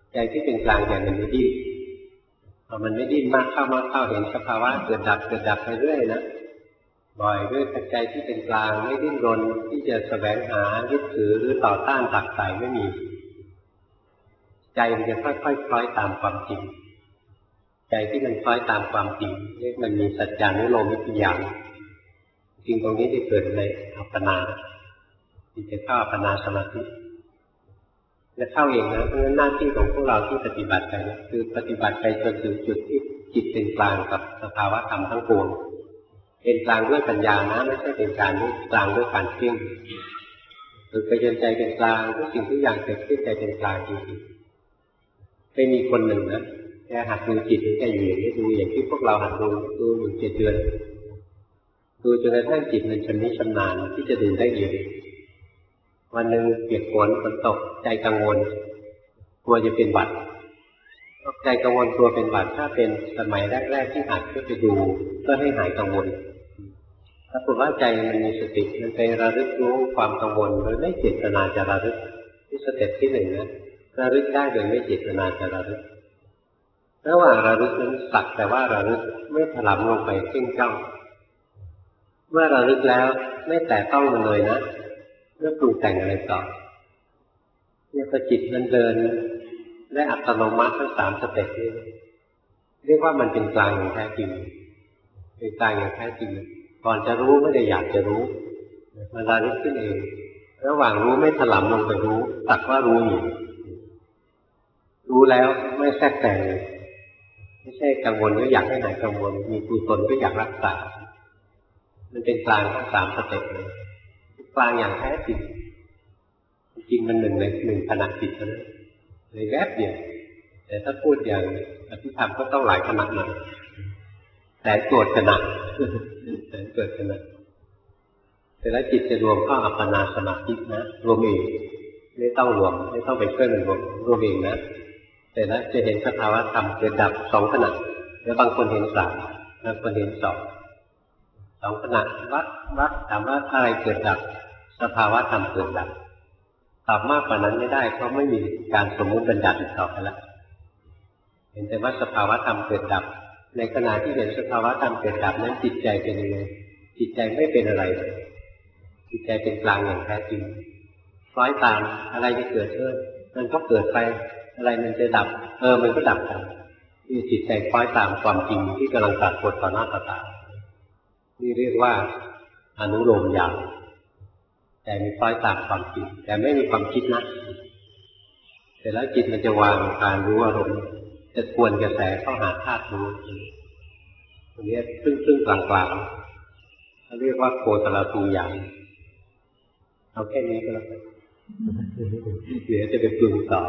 ใจที่เป็นกลางอย่างมันไม่ดิ้นพอมันไม่ดิ้นมากเข้ามากเข้าเห็นสภาวะเกิดดับเกิดดับไปเรื่อยนะบ่อยด้วยใจที่เป็นกลางไม่ดิ้นรนที่จะแสวงหายึดถือหรือต่อต้านผักใส่ไม่มีใจมันจะค่อยๆคล้อยตามความจริงใจที่มันคล้อยตามความจริงเรียกมันมีสัจจานุโลมวิทยาจริงตรงนี้ที่เกิดในอัปปนาที่จะเข้าอัปปนาสมาธิจะเข้าเองนะเพราะฉะนั้นหน้าที่ของพวกเราที่ปฏิบัติไปนะคือปฏิบัติไปจนถึงจุดที่จิตเป็นกลางกับสภาวะธรรมทั้งปวงเป็นกลางด้วยปัญญานะไม่ใช่เป็นการด้วยกลางด้วยการเพ่งคือไปจนใจเป็นกลางทุกสิ่งทุกอย่างเกิดขึ้นใจเป็นกลางจริงๆไม่มีคนหนึ่งนะแกหัดดูจิตแกอยู่อย่างนี้ดูอย่างที่พวกเราหัดดูดูหนึ่งเจ็ดเดือนดูจนกระทั่งจิตมันชำนิชำนาญที่จะดูได้เองวันหนึ่งเปียกฝนฝนตกใจกังวลกลัวจะเป็นหวัดใจกังวลกลัวเป็นหวัดถ้าเป็นสมัยแรกๆที่หัดก็ไปดูเพื่อให้หายกังวลถ้าปรากฏว่าใจมันมีสติมันไประลึกรู้ความกังวลโดยไม่เจตนาจะระลึกที่สเต็ปที่หนึ่งนะระลึกได้โดยไม่เจตนาจะระลึกระหว่างระลึกนั้นสักแต่ว่าระลึกไม่ถลำลงไปเพ่งจ้องเมื่อระลึกแล้วไม่แตะต้องมันเลยนะเมื่อปรุงแต่งอะไรต่อเนี่ยพอจิตมันเดินได้อัตโนมัติทั้งสามสเต็ปนี้เรียกว่ามันเป็นกลางอย่างแท้จริงเป็นกลางอย่างแท้จริงก่อนจะรู้ไม่ได้อยากจะรู้มันระลึกขึ้นเองระหว่างรู้ไม่ถลำลงไปรู้ตักว่ารู้อยู่รู้แล้วไม่แทรกแต่งไม่ใช่กังวลก็อยากให้หายกังวลมีกุศลก็อยากรักษามันเป็นกลางทั้งสามสเต็ปเลยกลางอย่างแท้จริงจริงมันหนึ่งในหนึ่งขณะจิตเท่านั้นเลยแวบเดียวแต่ถ้าพูดอย่างอภิธรรมก็ต้องหลายขณะหน่อยแต่โกรธขณะแต่เกิดขณะแต่แล้วจิตจะรวมเข้าอัปปนาสมาธินะรวมเองไม่ต้องรวมไม่ต้องไปเคลื่อนรวมรวมเองนะแต่แล้วจะเห็นสภาวะธรรมเกิดดับสองขณะแล้วบางคนเห็นสามบางคนเห็นสองสองขณะวัดวัดถามว่าอะไรเกิดดับสภาวะธรรมเกิดดับตอบมากกว่านั้นไม่ได้เพราะไม่มีการสมมุติบัญญัติอีกต่อไปแล้วเห็นแต่ว่าสภาวะธรรมเกิดดับในขณะที่เห็นสภาวะธรรมเกิดดับนั้นจิตใจเป็นยังไงจิตใจไม่เป็นอะไรเลยจิตใจเป็นกลางอย่างแท้จริงคล้อยตามอะไรจะเกิดเออมันก็เกิดไปอะไรมันจะดับเออมันก็ดับไปนี่จิตใจคล้อยตามความจริงที่กำลังปรากฏต่อหน้าต่อตานี่เรียกว่าอนุโลมญาณแต่มีคล้อยตามความจริงแต่ไม่มีความคิดนะแต่แล้วจิตมันจะวางการรู้อารมณ์จะทวนกระแสเข้าหาธาตุรู้ตรงนี้ซึ่งซึ่งกลางกลางเขาเรียกว่าโคตรตูญาณเอาแค่นี้ก็แล้วกันเดี๋ยวจะไปปรุงต่อ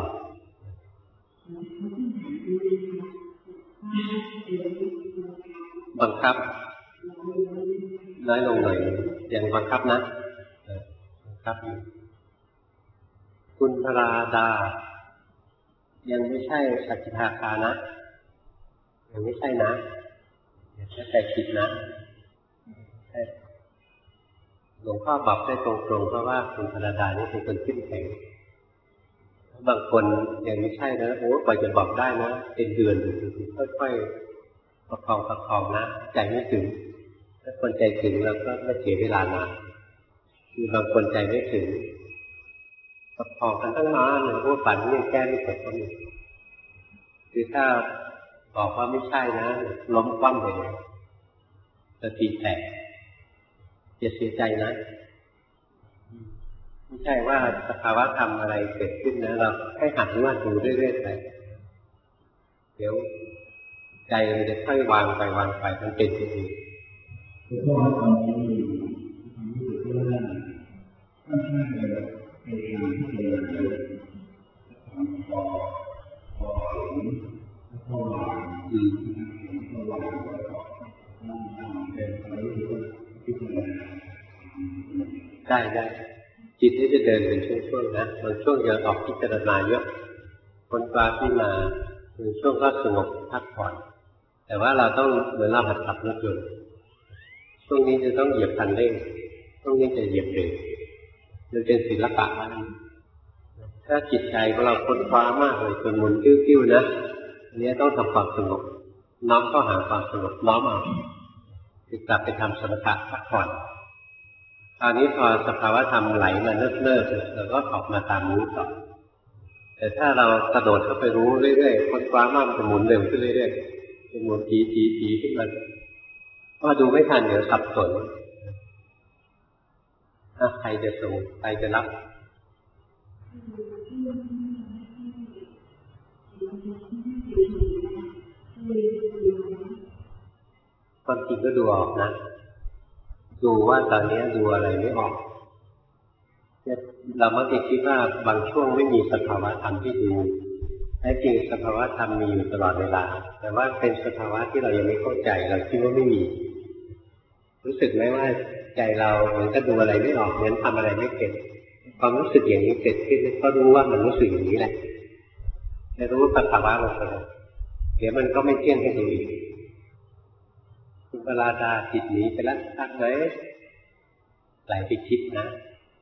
บังคับน้อยลงหน่อยยังบังคับนะบังคับอยู่คุณพราดายังไม่ใช่สัจจิทาคานะยังไม่ใช่นะยังแค่แต่จิตนะหลวงพ่อบอกได้ตรงๆเพราะว่าคุณพราดานี่เป็นคนเข้มแข็งบางคนยังไม่ใช่นะโอ้กว่าจะบอกได้นะเป็นเดือนค่อยๆประคองประคองนะใจไม่ถึงถ้าคนใจถึงเราก็ไม่เสียเวลานานคือบางคนใจไม่ถึงประคองกันตั้งนานเลยว่าฝันยังแก้ไม่เสร็จก็มีคือถ้าบอกว่าไม่ใช่นะล้มคว่ำเลยสติแตกจะเสียใจนะไม่ใช่ว่าสภาวะธรรมอะไรเกิดขึ้นนะเราให้หัดรู้ว่าดูเรื่อยๆไปเดี๋ยวใจมันจะค่อยวางไปวางไปมันเป็นไปเองคือว่าตอนนี้รู้สึกว่าท่านท่านจะพยายามที่จะทำพอพอถึงพอวางอืมพอวางแล้วก็ทำเป็นไปเรื่อยๆพิจารณาได้ได้จิตนี้จะเดินเป็นช่วงๆนะบางช่วงจะออกพิจารณาเยอะคนกลางที่มาคือช่วงก็สงบพักผ่อนแต่ว่าเราต้องเหมือนเราหัดขับรถยนต์ช่วงนี้จะต้องเหยียบคันเร่งช่วงนี้จะเหยียบเบรกมันเป็นศิลปะถ้าถ้าจิตใจของเราค้นคว้ามากเลยจนหมุนกิ้วๆนะอันนี้ต้องทำความสงบน้อมเข้าหาความสงบน้อมเอาคือกลับไปทำสมถะพักผ่อนตอนนี้พอสภาวะธรรมไหลมาเนิบๆเราก็ออกมาตามรู้ต่อแต่ถ้าเรากระโดดเข้าไปรู้เรื่อยๆค้นคว้ามากมันจะหมุนเร็วขึ้นเรื่อยๆจะหมุนทีๆๆขึ้นมาก็ดูไม่ทันเดี๋ยวสับสนถ้าใครจะส่งใครจะรับความจริงก็ดูออกนะดูว่าตอนนี้ดูอะไรไม่ออกเรามักจะคิดว่าบางช่วงไม่มีสภาวะธรรมที่ดูแท้จริงสภาวะธรรมมีอยู่ตลอดเวลาแต่ว่าเป็นสภาวะที่เรายังไม่เข้าใจเราคิดว่าไม่มีรู้สึกไหมว่าใจเราเหมือนกับดูอะไรไม่ออกเหมือนทำอะไรไม่เป็นความรู้สึกอย่างนี้เกิดขึ้นก็รู้ว่ามันรู้สึกอย่างนี้แหละจะรู้สภาวะลงไปเลยเดี๋ยวมันก็ไม่เที่ยงให้ดูอีกคุณปราดาจิตหนีไปแล้วทักไหมไหลไปคิดนะ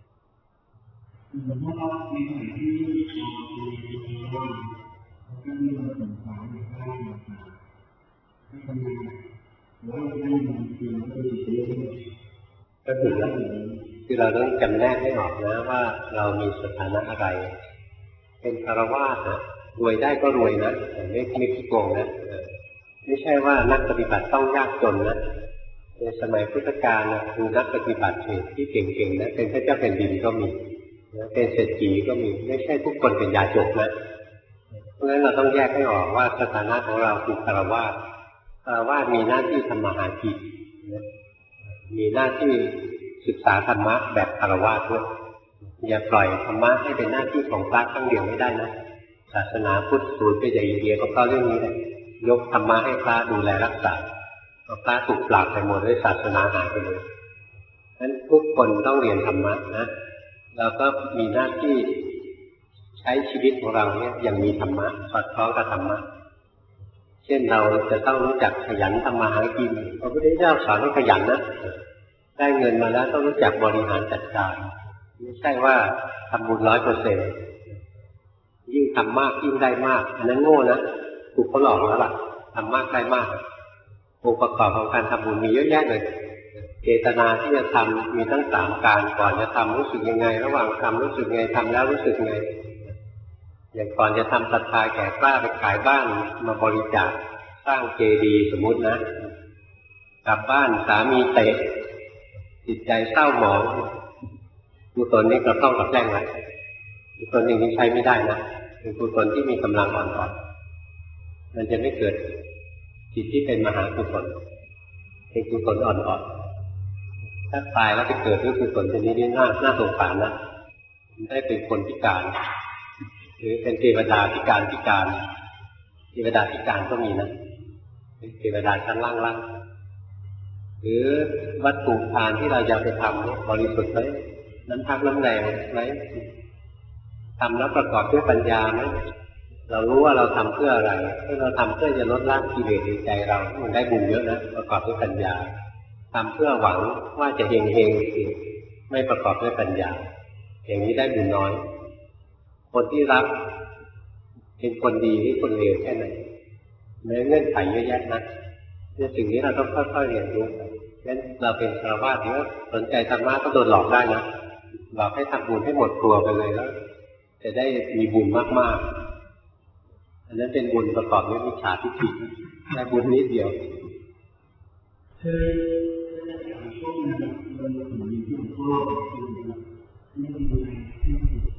ก็ถึงแล้วคือเราต้องจำแนกให้ออกนะว่าเรามีสถานะอะไรเป็นคฤหัสถ์นะรวยได้ก็รวยนะแต่ไม่ไม่ขี้โกงนะไม่ใช่ว่านักปฏิบัติต้องยากจนนะในสมัยพุทธกาลนะคือนักปฏิบัติที่เก่งๆนะเป็นพระเจ้าแผ่นดินก็มีเป็นเศรษฐีก็มีไม่ใช่ทุกคนเป็นยาจกนะเพราะฉะนั้นเราต้องแยกให้ออกว่าสถานะของเราคือคฤหัสถ์คฤหัสถ์มีหน้าที่ทำมาหากินมีหน้าที่ศึกษาธรรมะแบบคฤหัสถ์ด้วยอย่าปล่อยธรรมะให้เป็นหน้าที่ของพระข้างเดียวไม่ได้นะศาสนาพุทธสูญไปจากอินเดียก็เพราะเรื่องนี้แหละยกธรรมะให้พระดูแลรักษาพระถูกปราบไปหมดด้วยศาสนาหายไปเลยฉะนั้นทุกคนต้องเรียนธรรมะนะเราก็มีหน้าที่ใช้ชีวิตของเราเนี่ยยังมีธรรมะสอดคล้องกับธรรมะเช่นเราจะต้องรู้จักขยันทำมาหากินพระพุทธเจ้าสอนให้ขยันนะได้เงินมาแล้วต้องรู้จักบริหารจัดการไม่ใช่ว่าทำบุญร้อยเปอร์เซ็นต์ยิ่งทำมากยิ่งได้มากอันนั้นโง่นะถูกเขาหลอกแล้วล่ะทำมากได้มากองค์ประกอบของการทำบุญมีเยอะแยะเลยเจตนาที่จะทำมีทั้งสามการก่อนจะทำรู้สึกยังไงระหว่างทำรู้สึกไงทำแล้วรู้สึกไงอย่างก่อนจะทำศรัทธาแก่กล้าไปขายบ้านมาบริจาคสร้างเจดีย์สมมุตินะกลับบ้านสามีเตะจิตใจเศร้าหมองกุศลนี้กระต้องกับแรงไว้กุศลอย่างนี้ใช้ไม่ได้นะเป็นกุศลที่มีกำลังอ่อนๆมันจะไม่เกิดจิตที่เป็นมหากุศลเป็นกุศลอ่อนๆถ้าตายแล้วไปเกิดด้วยกุศลชนิดนี้น่าน่าสงสารนะได้เป็นคนพิการหรือเป็นเทวดาพิการพิการเทวดาพิการก็มีนะเป็นเทวดาชั้นล่างๆหรือวัตถุทานที่เราจะไปทำเนี่ยบริสุทธิ์ไหมน้ำพักน้ำแรงไหมทำแล้วประกอบด้วยปัญญาไหมเรารู้ว่าเราทำเพื่ออะไรถ้าเราทำเพื่อจะลดละกิเลสในใจเรามันได้บุญเยอะนะประกอบด้วยปัญญาทำเพื่อหวังว่าจะเฮงเฮงไม่ประกอบด้วยปัญญาอย่างนี้ได้บุญน้อยคนที่รับเป็นคนดีหรือคนเลวแค่ไหนแม้เงื่อนไขเยอะแยะนะในสิ่งนี้เราต้องค่อยๆเรียนรู้ไปงั้นเราเป็นคฤหัสถ์เนี่ยสนใจธรรมะก็โดนหลอกได้นะหลอกให้ทำบุญให้หมดตัวไปเลยแล้วจะได้มีบุญมากๆอันนั้นเป็นบุญประกอบด้วยมิจฉาทิฏฐิได้บุญนิดเดียวคือช่วงนั้นมันมีที่พ่อไม่มีอะไรที่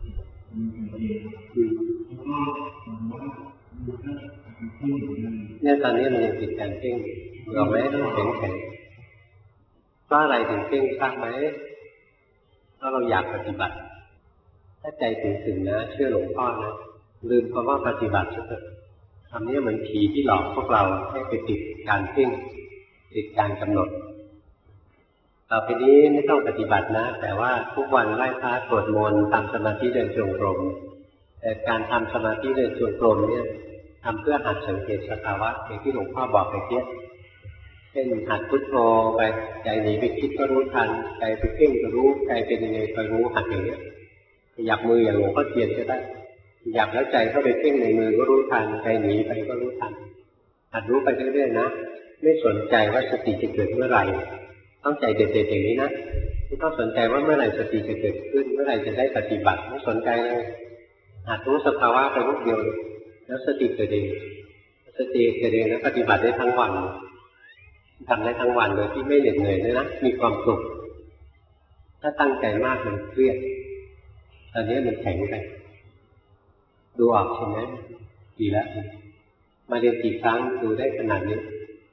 เนี่ยตอนนี้มันยังติดการเพ่งเราไม่ต้องแข็งแข็งเพราะอะไรถึงเพ่งทราบไหมเพราะเราอยากปฏิบัติถ้าใจถึงถึงนะเชื่อหลวงพ่อนะลืมคำว่าปฏิบัติสักเถอะคำนี้เหมือนผีที่หลอกพวกเราให้ไปติดการเพ่งติดการกำหนดต่อไปนี้ไม่ต้องปฏิบัตินะแต่ว่าทุกวันไหว้พระสวดมนต์ทำสมาธิเดินจงกรมแต่การทำสมาธิเดินจงกรมเนี่ยทำเพื่อหัดสังเกตสภาวะอย่างที่หลวงพ่อบอกไปเที่ยเช่นหัดพุทโธไปใจหนีไปคิดก็รู้ทันใจไปเพ่งก็รู้ใจเป็นยังไงก็รู้หัดอย่างนี้ขยับมืออย่างหลวงพ่อเทียนก็ได้หยับแล้วใจเข้าไปเพ่งในมือก็รู้ทันใจหนีไปก็รู้ทันหัดรู้ไปเรื่อยๆนะไม่สนใจว่าสติจะเกิดเมื่อไหร่ต้องใจเด็ดๆอย่างนี้นะไม่ต้องสนใจว่าเมื่อไหร่สติจะเกิดขึ้นเมื่อไหร่จะได้ปฏิบัติไม่สนใจเลยหัดรู้สภาวะไปรูปเดียวแล้วสติเกิดเองสติเกิดเองแล้วปฏิบัติได้ทั้งวันทำได้ทั้งวันโดยที่ไม่เหน็ดเหนื่อยเลยนะมีความสุขถ้าตั้งใจมากมันเครียดตอนนี้มันแข็งไปดูออกใช่ไหมดีแล้วมาเรียนกี่ครั้งดูได้ขนาดนี้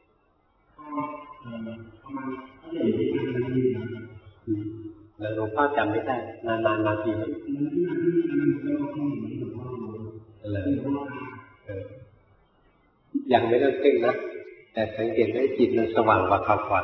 แล้วหลวงพ่อจำไม่ได้นานๆมาทีนึงเลยยังไม่เลิกเพ่งนะแต่สังเกตได้จิตมันสว่างกว่าคราวก่อน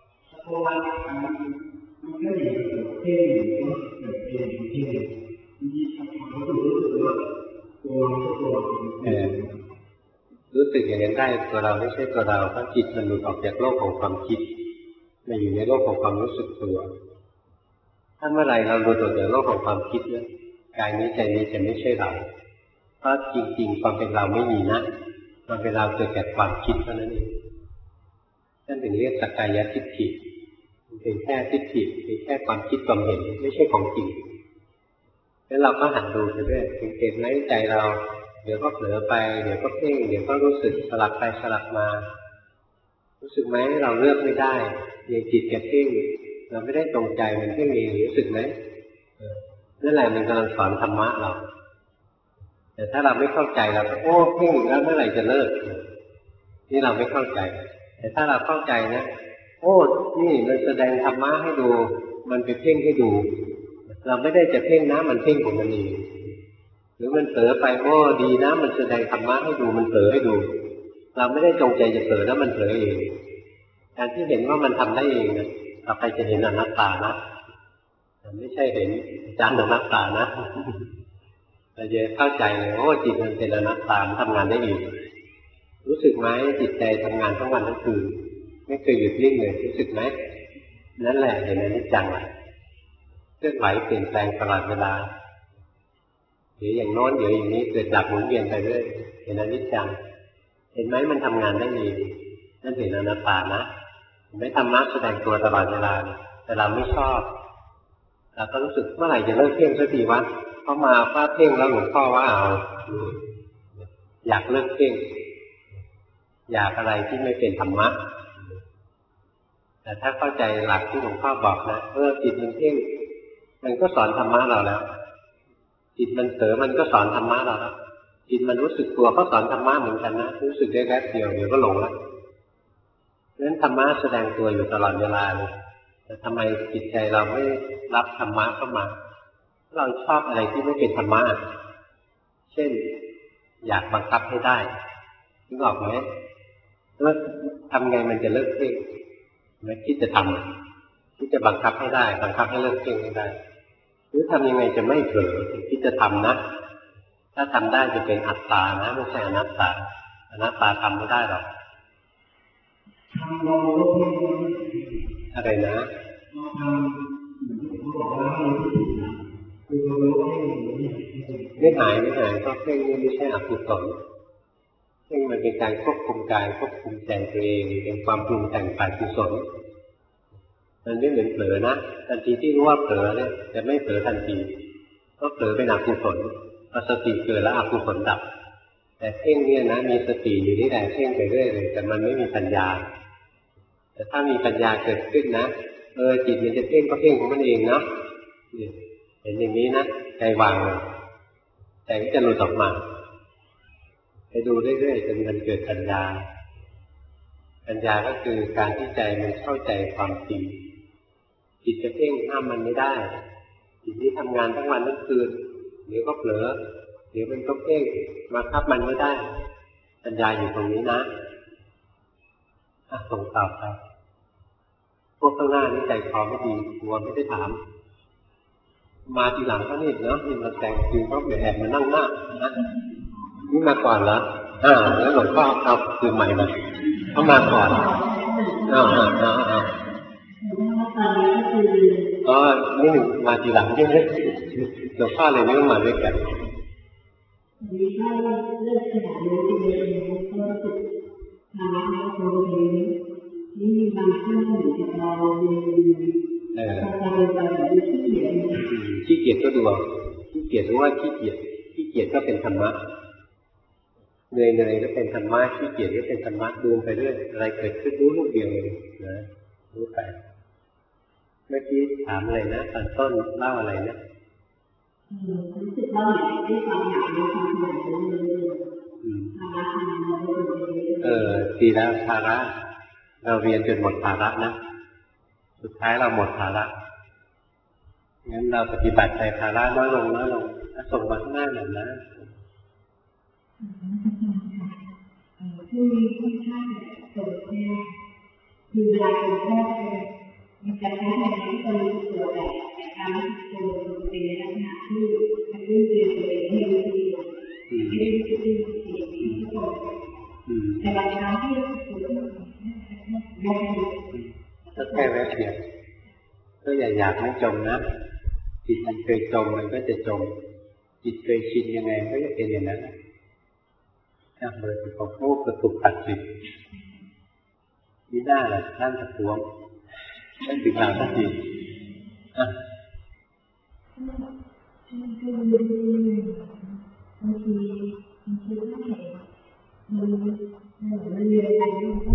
รู้สึกอย่างนั้นได้ตัวเราไม่ใช่ตัวเราเพราะจิตมันหลุดออกจากโลกของความคิดมาอยู่ในโลกของความรู้สึกตัวถ้าเมื่อไรเราหลุดออกจากโลกของความคิดเนี่ยกายนี้ใจนี้จะไม่ใช่เราเพราะจริงๆความเป็นเราไม่มีนะความเป็นเราเกิดจากความคิดเท่านั้นเองนั่นถึงเรียกสักกายทิฏฐิเป็นแค่ทิฏฐิเป็นแค่ความคิดความเห็นไม่ใช่ของจริงแล้วเราก็หันดูไปเรื่อยสังเกตไหมใจเราเดี๋ยวก็เผลอไปเดี๋ยวก็เพ่งเดี๋ยวก็รู้สึกสลับไปสลับมารู้สึกไหมเราเลือกไม่ได้อย่างจิตกับเพ่งเราไม่ได้ตรงใจมันเพ่งเองรู้สึกไหมนั่นแหละมันกำลังสอนธรรมะเราแต่ถ้าเราไม่เข้าใจเราก็โอ้เพ่งแล้วเมื่อไหร่จะเลิกนี่เราไม่เข้าใจแต่ถ้าเราเข้าใจนะโอ้นี่มันแสดงธรรมะให้ดูมันไปเพ่งให้ดูเราไม่ได้จะเพ่งนะมันเพ่งของมันเองหรือมันเผลอไปโอ้ดีนะมันแสดงธรรมะให้ดูมันเผลอให้ดูเราไม่ได้จงใจจะเผลอนะมันเผลอเองการที่เห็นว่ามันทำได้เองนะต่อไปจะเห็นอนัตตานะไม่ใช่เห็นจานอนัตตานะเราจะเข้าใจเลยโอ้จิตมันเป็นอนัตตาทำงานได้เองรู้สึกไหมจิตใจทำงานทั้งวันทั้งคืนไม่เคยหยุดนิ่งเลยรู้สึกไหมนั่นแหละเห็นอนิจจังเคลื่อนไหวเปลี่ยนแปลงตลอดเวลาเดี๋ยวอย่างโน้นเดี๋ยวอย่างนี้เกิดดับหมุนเวียนไปเรื่อยเห็นอนิจจังเห็นไหมมันทำงานได้เองนั่นเห็นอนัตตานะไม่ธรรมะแสดงตัวตลอดเวลาแต่เราไม่ชอบเราก็รู้สึกเมื่อไหร่จะเลิกเพ่งสักทีวะเพราะมาฟาดเพ่งแล้วหลวงพ่อว่าเอาอยากเลิกเพ่งอยากอะไรที่ไม่เป็นธรรมะแต่ถ้าเข้าใจหลักที่หลวงพ่อบอกนะเออจิตมันเพ่งมันก็สอนธรรมะเราแล้วจิตมันเผลอมันก็สอนธรรมะเราแล้วจิตมันรู้สึกตัวก็สอนธรรมะเหมือนกันนะรู้สึกได้แป๊บเดียวเดี๋ยวก็หลงแล้วเพราะฉะนั้นธรรมะแสดงตัวอยู่ตลอดเวลาเลยแต่ทำไมจิตใจเราไม่รับธรรมะเข้ามาเราชอบอะไรที่ไม่เป็นธรรมะเช่นอยากบังคับให้ได้นึกออกไหมแล้วทำไงมันจะเลิกเพ่งไม่คิดจะทำคิดจะบังคับให้ได้บังคับให้เลิกเพ่งให้ได้หรือทำยังไงจะไม่เผลอคิดจะทำนะถ้าทำได้จะเป็นอัตตานะไม่ใช่อนัตตาอนัตตาทำไม่ได้หรอกอะไรนะไม่หายไม่หายเพราะเพ่งนี่ไม่ใช่อกุศลเพ่งมันเป็นการควบคุมกายควบคุมใจตัวเองเป็นความปรุงแต่งฝ่ายกุศลมันไม่เหมือนเผลอนะทันทีที่รู้ว่าเผลอเนี่ยจะไม่เผลอทันทีเพราะเผลอเป็นอกุศลพอสติเกิดแล้วอกุศลดับแต่เพ่งเนี่ยนะมีสติอยู่ที่ไหนเพ่งไปเรื่อยเลยแต่มันไม่มีปัญญาแต่ถ้ามีปัญญาเกิดขึ้นนะเออจิตมันจะเพ่งก็เพ่งของมันเองเนาะเห็นอย่างนี้นะใจวางเลยใจก็จะหลุดออกมาไปดูเรื่อยๆจนมันเกิดปัญญาปัญญาก็คือการที่ใจมันเข้าใจความจริงจิตจะเพ่งห้ามมันไม่ได้จิตที่ทำงานทั้งวันทั้งคืนเดี๋ยวก็เผลอเดี๋ยวมันก็เพ่งมาคับมันไม่ได้ปัญญาอยู่ตรงนี้นะส่งต่อไปพวกข้างหน้านี่ใจคอไม่ดีกลัวไม่ได้ถามมาทีหลังก็นี่เนาะนี่มาแต่งคือเขาแอบมานั่งหน้านะนี่มาก่อนเหรออ้าวแล้วหลวงพ่อเอาคือใหม่มาเขามาก่อนอ้าวอ้าวอ้าวอ้าวอ๋อนี่หนึ่งมาทีหลังใช่ไหมหลวงพ่อเลยไม่ต้องมาด้วยกันมีถ้าเลือกขนาดนี้จริงๆก็รู้สึกภาระและตัวเองนี่บางครั้งเหมือนกับเรามีการเดินไปแบบนี้ขี้เกียจขี้เกียจก็ดูขี้เกียจรู้ว่าขี้เกียจขี้เกียจก็เป็นธรรมะเหนื่อยเหนื่อยก็เป็นธรรมะขี้เกียจก็เป็นธรรมะดูไปเรื่อยอะไรเกิดขึ้นรู้ลูกเดียวเลยนะรู้ไปเมื่อกี้ถามอะไรนะตอนต้นเล่าอะไรนะรู้สึกว่าอยากได้ความอยากรู้ความอยากรู้ภาระเออดีแล้วภาระเราเรียนจนหมดภาระนะสุดท้ายเราหมดภาระงั้นเราปฏิบัติไปภาระน้อยลงน้อยลงส่งมาข้างหน้าหน่อยนะที่มีค่อนข้างโสดแค่คือเวลาเป็นแค่มีการใช้ในที่ตัวตัวแบบการตัวเป็นลักษณะที่มันเรียนตัวเองให้รู้ดีให้รู้ดีที่ตัวแต่บางครั้งที่ตัวไม่ก็แค่แวะเปลี่ยนก็อย่าอยากให้จมนะจิตมันเคยจมมันก็จะจมจิตเคยชินยังไงก็จะเป็นอย่างนั้นถ้าเมื่อถูกพูดก็ถูกตัดสิทธิ์นี่หน้าแหละท่านตะพวงท่านถึงเราสักทีอ่ะบางทีบางทีก็เห็นมันมันเรียนไปแล้วก็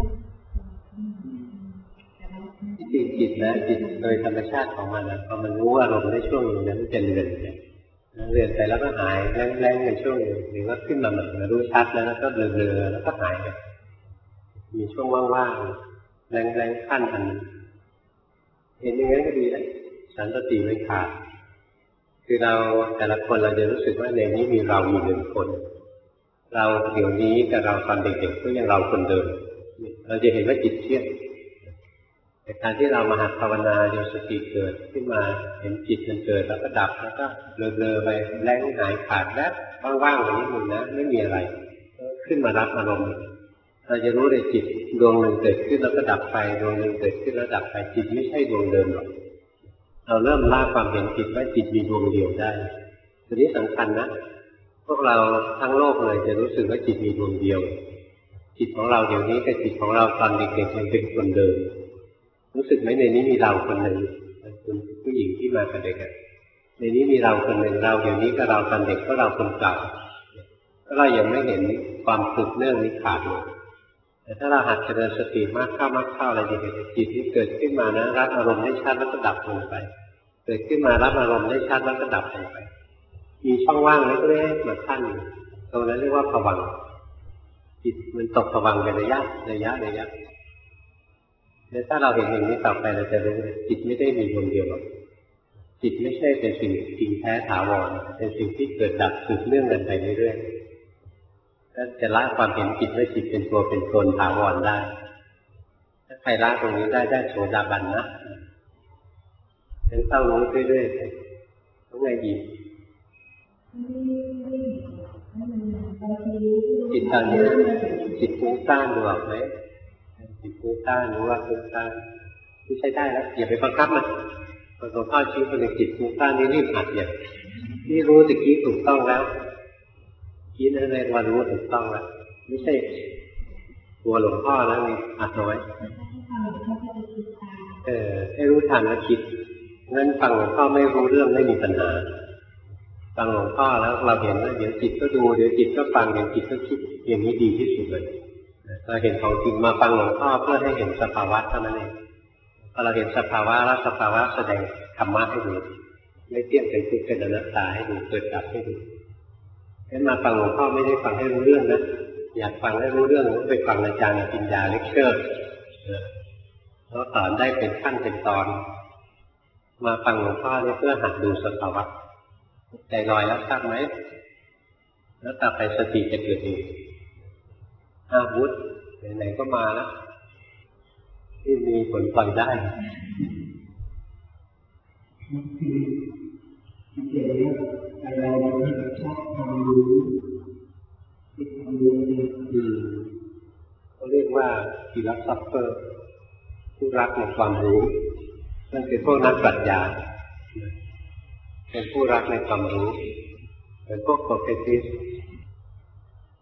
จริงจิตนะจิตโดยธรรมชาติของมันนะพอมันรู้อารมณ์ในช่วงนึงนั้นมันจะเรียนเรียนไปแล้วก็หายแรงๆในช่วงนึงหรือว่าขึ้นมาเหมือนรู้ชัดแล้วก็เบลอๆแล้วก็หายไปมีช่วงว่างๆแรงๆขั้นอันเห็นอย่างนั้นก็ดีนะสันติไม่ขาดคือเราแต่ละคนเราจะรู้สึกว่าในนี้มีเราอยู่หนึ่งคนเราเดี๋ยวนี้กับเราตอนเด็กๆก็ยังเราคนเดิมเราจะเห็นว่าจิตเที่ยงแต่การที่เรามาหัดภาวนาเดี๋ยวสติเกิดขึ้นมาเห็นจิตมันเกิดแล้วก็ดับแล้วก็เบลอๆไปแรงหายขาดแล้วว่างๆอย่างนี้มึงนะไม่มีอะไรขึ้นมารับอารมณ์เราจะรู้เลยจิตดวงหนึ่งเกิดขึ้นแล้วก็ดับไปดวงหนึ่งเกิดขึ้นแล้วดับไปจิตไม่ใช่ดวงเดิมหรอกเราเริ่มละความเห็นจิตว่าจิตมีดวงเดียวได้ตัวนี้สำคัญนะพวกเราทั้งโลกเลยจะรู้สึกว่าจิตมีดวงเดียวจิตของเราเดี๋ยวนี้กับจิตของเราตอนเด็กๆยังเป็นคนเดิมรู้สึกไหมในนี้มีเราคนหนึ่งคุณผู้หญิงที่มากับเด็กในนี้มีเราคนหนึ่งเราเดี๋ยวนี้ก็เราตอนเด็กก็เราคนเก่าก็เรายังไม่เห็นความสืบเนื่องนี้ขาดเลยแต่ถ้าเราหัดเจริญสติมากเข้ามากเข้าอะไรจะเห็นจิตที่เกิดขึ้นมานะรับอารมณ์ได้ชัดแล้วก็ดับลงไปเกิดขึ้นมารับอารมณ์ได้ชัดแล้วก็ดับลงไปมีช่องว่างเล็กๆมาขั้นตรงนั้นเรียกว่าภวังค์จิตมันตกภวังค์เป็นระยะระยะระยะแล้วถ้าเราเห็นอย่างนี้ต่อไปเราจะรู้เลยจิตไม่ได้มีดวงเดียวหรอกจิตไม่ใช่เป็นสิ่งจริงแท้ถาวรเป็นสิ่งที่เกิดดับสืบเนื่องกันไปเรื่อยๆถ้าจะละความเห็นจิตว่าจิตเป็นตัวเป็นตนถาวรได้ถ้าใครละตรงนี้ได้ได้โสดาบันนะเป็นเต้ารู้เรื่อยๆไปต้องไงดีจิตตอนนี้จิตฟุ้งซ่านดูออกไหมจิตฟุ้งซ่านรู้ว่าฟุ้งซ่านไม่ใช่ได้แล้วอย่าไปบังคับมันพอหลวงพ่อชี้คนในจิตฟุ้งซ่านนี่รีบหัดอย่างนี่รู้ตะกี้ถูกต้องแล้วคิดอะไรว่ารู้ถูกต้องแล้วไม่ใช่ตัวหลวงพ่อแล้วนี่หัดน้อยเออให้รู้ทันแล้วคิดงั้นฟังหลวงพ่อไม่รู้เรื่องไม่มีปัญหาฟังหลวงพ่อแล้วเราเห็นว่าเดี๋ยวจิตก็ดูเดี๋ยวจิตก็ฟังเดี๋ยวจิตก็คิดอย่างนี้ดีที่สุดเลยเราเห็นของจริงมาฟังหลวงพ่อเพื่อให้เห็นสภาวะเท่านั้นเองพอเราเห็นสภาวะแล้วสภาวะแสดงธรรมะให้ดูไม่เที่ยงเป็นทุกข์เป็นอนัตตาให้ดูเกิดดับให้ดูงั้นมาฟังหลวงพ่อไม่ได้ฟังให้รู้เรื่องนะอยากฟังให้รู้เรื่องก็ไปฟังอาจารย์ปัญญาเลคเชอร์แล้วสอนได้เป็นขั้นเป็นตอนมาฟังหลวงพ่อเนี่ยเพื่อหัดดูสภาวะใจลอยแล้วทราบไหมแล้วต่อไปสติจะเกิดเองอาวุธไหนๆก็มาแล้วที่มีผลพลอยได้เกี่ยวกับอะไรที่เราชอบทำรู้ที่ทำรู้อืมเขาเรียกว่าฟิลโซเฟอร์ผู้รักในความรู้นั่นคือพวกนักปรัชญาเป็นผู้รักในความรู้เป็นพวกโปรเกรสซิส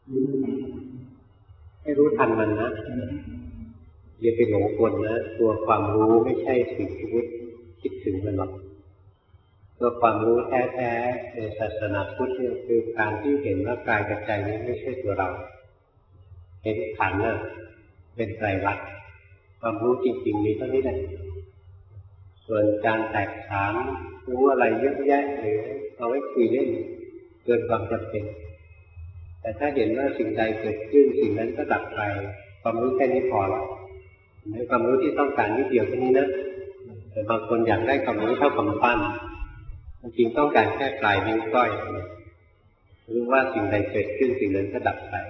ให้รู้ทันมันนะอย่าไปหลงกลนะตัวความรู้ไม่ใช่สิ่งที่พุทธคิดถึงมันหรอกตัวความรู้แท้ๆในศาสนาพุทธเนี่ยคือการที่เห็นว่ากายกับใจนี้ไม่ใช่ตัวเราเห็นขันธ์น่ะเป็นไตรลักษณ์ความรู้จริงๆมีเท่านี้แหละส่วนการแตกฉานรู้อะไรเยอะแยะหรือเอาไว้คุยเล่นเกินความจำเป็นแต่ถ้าเห็นว่าสิ่งใดเกิดขึ้นสิ่งนั้นก็ดับไปความรู้แค่นี้พอแล้วในความรู้ที่ต้องการนิดเดียวแค่นี้นะแต่บางคนอยากได้ความรู้เท่ากับปั้นจริงๆต้องการแค่ปลายนิ้วก้อยรู้ว่าสิ่งใดเกิดขึ้นสิ่งนั้นก็ดับไป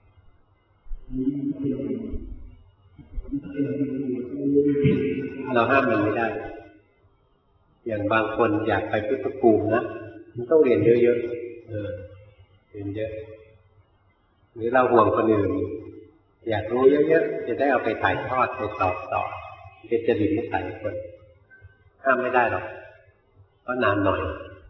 เราห้ามมันไม่ได้อย่างบางคนอยากไปพุทธภูมินะมันต้องเรียนเยอะๆเออเรียนเยอะหรือเราห่วงคนอื่นอยากรู้เยอะๆจะได้เอาไปถ่ายทอดไปสอบต่อเป็นจริตนิสัยคนห้ามไม่ได้หรอกเพราะนานหน่อย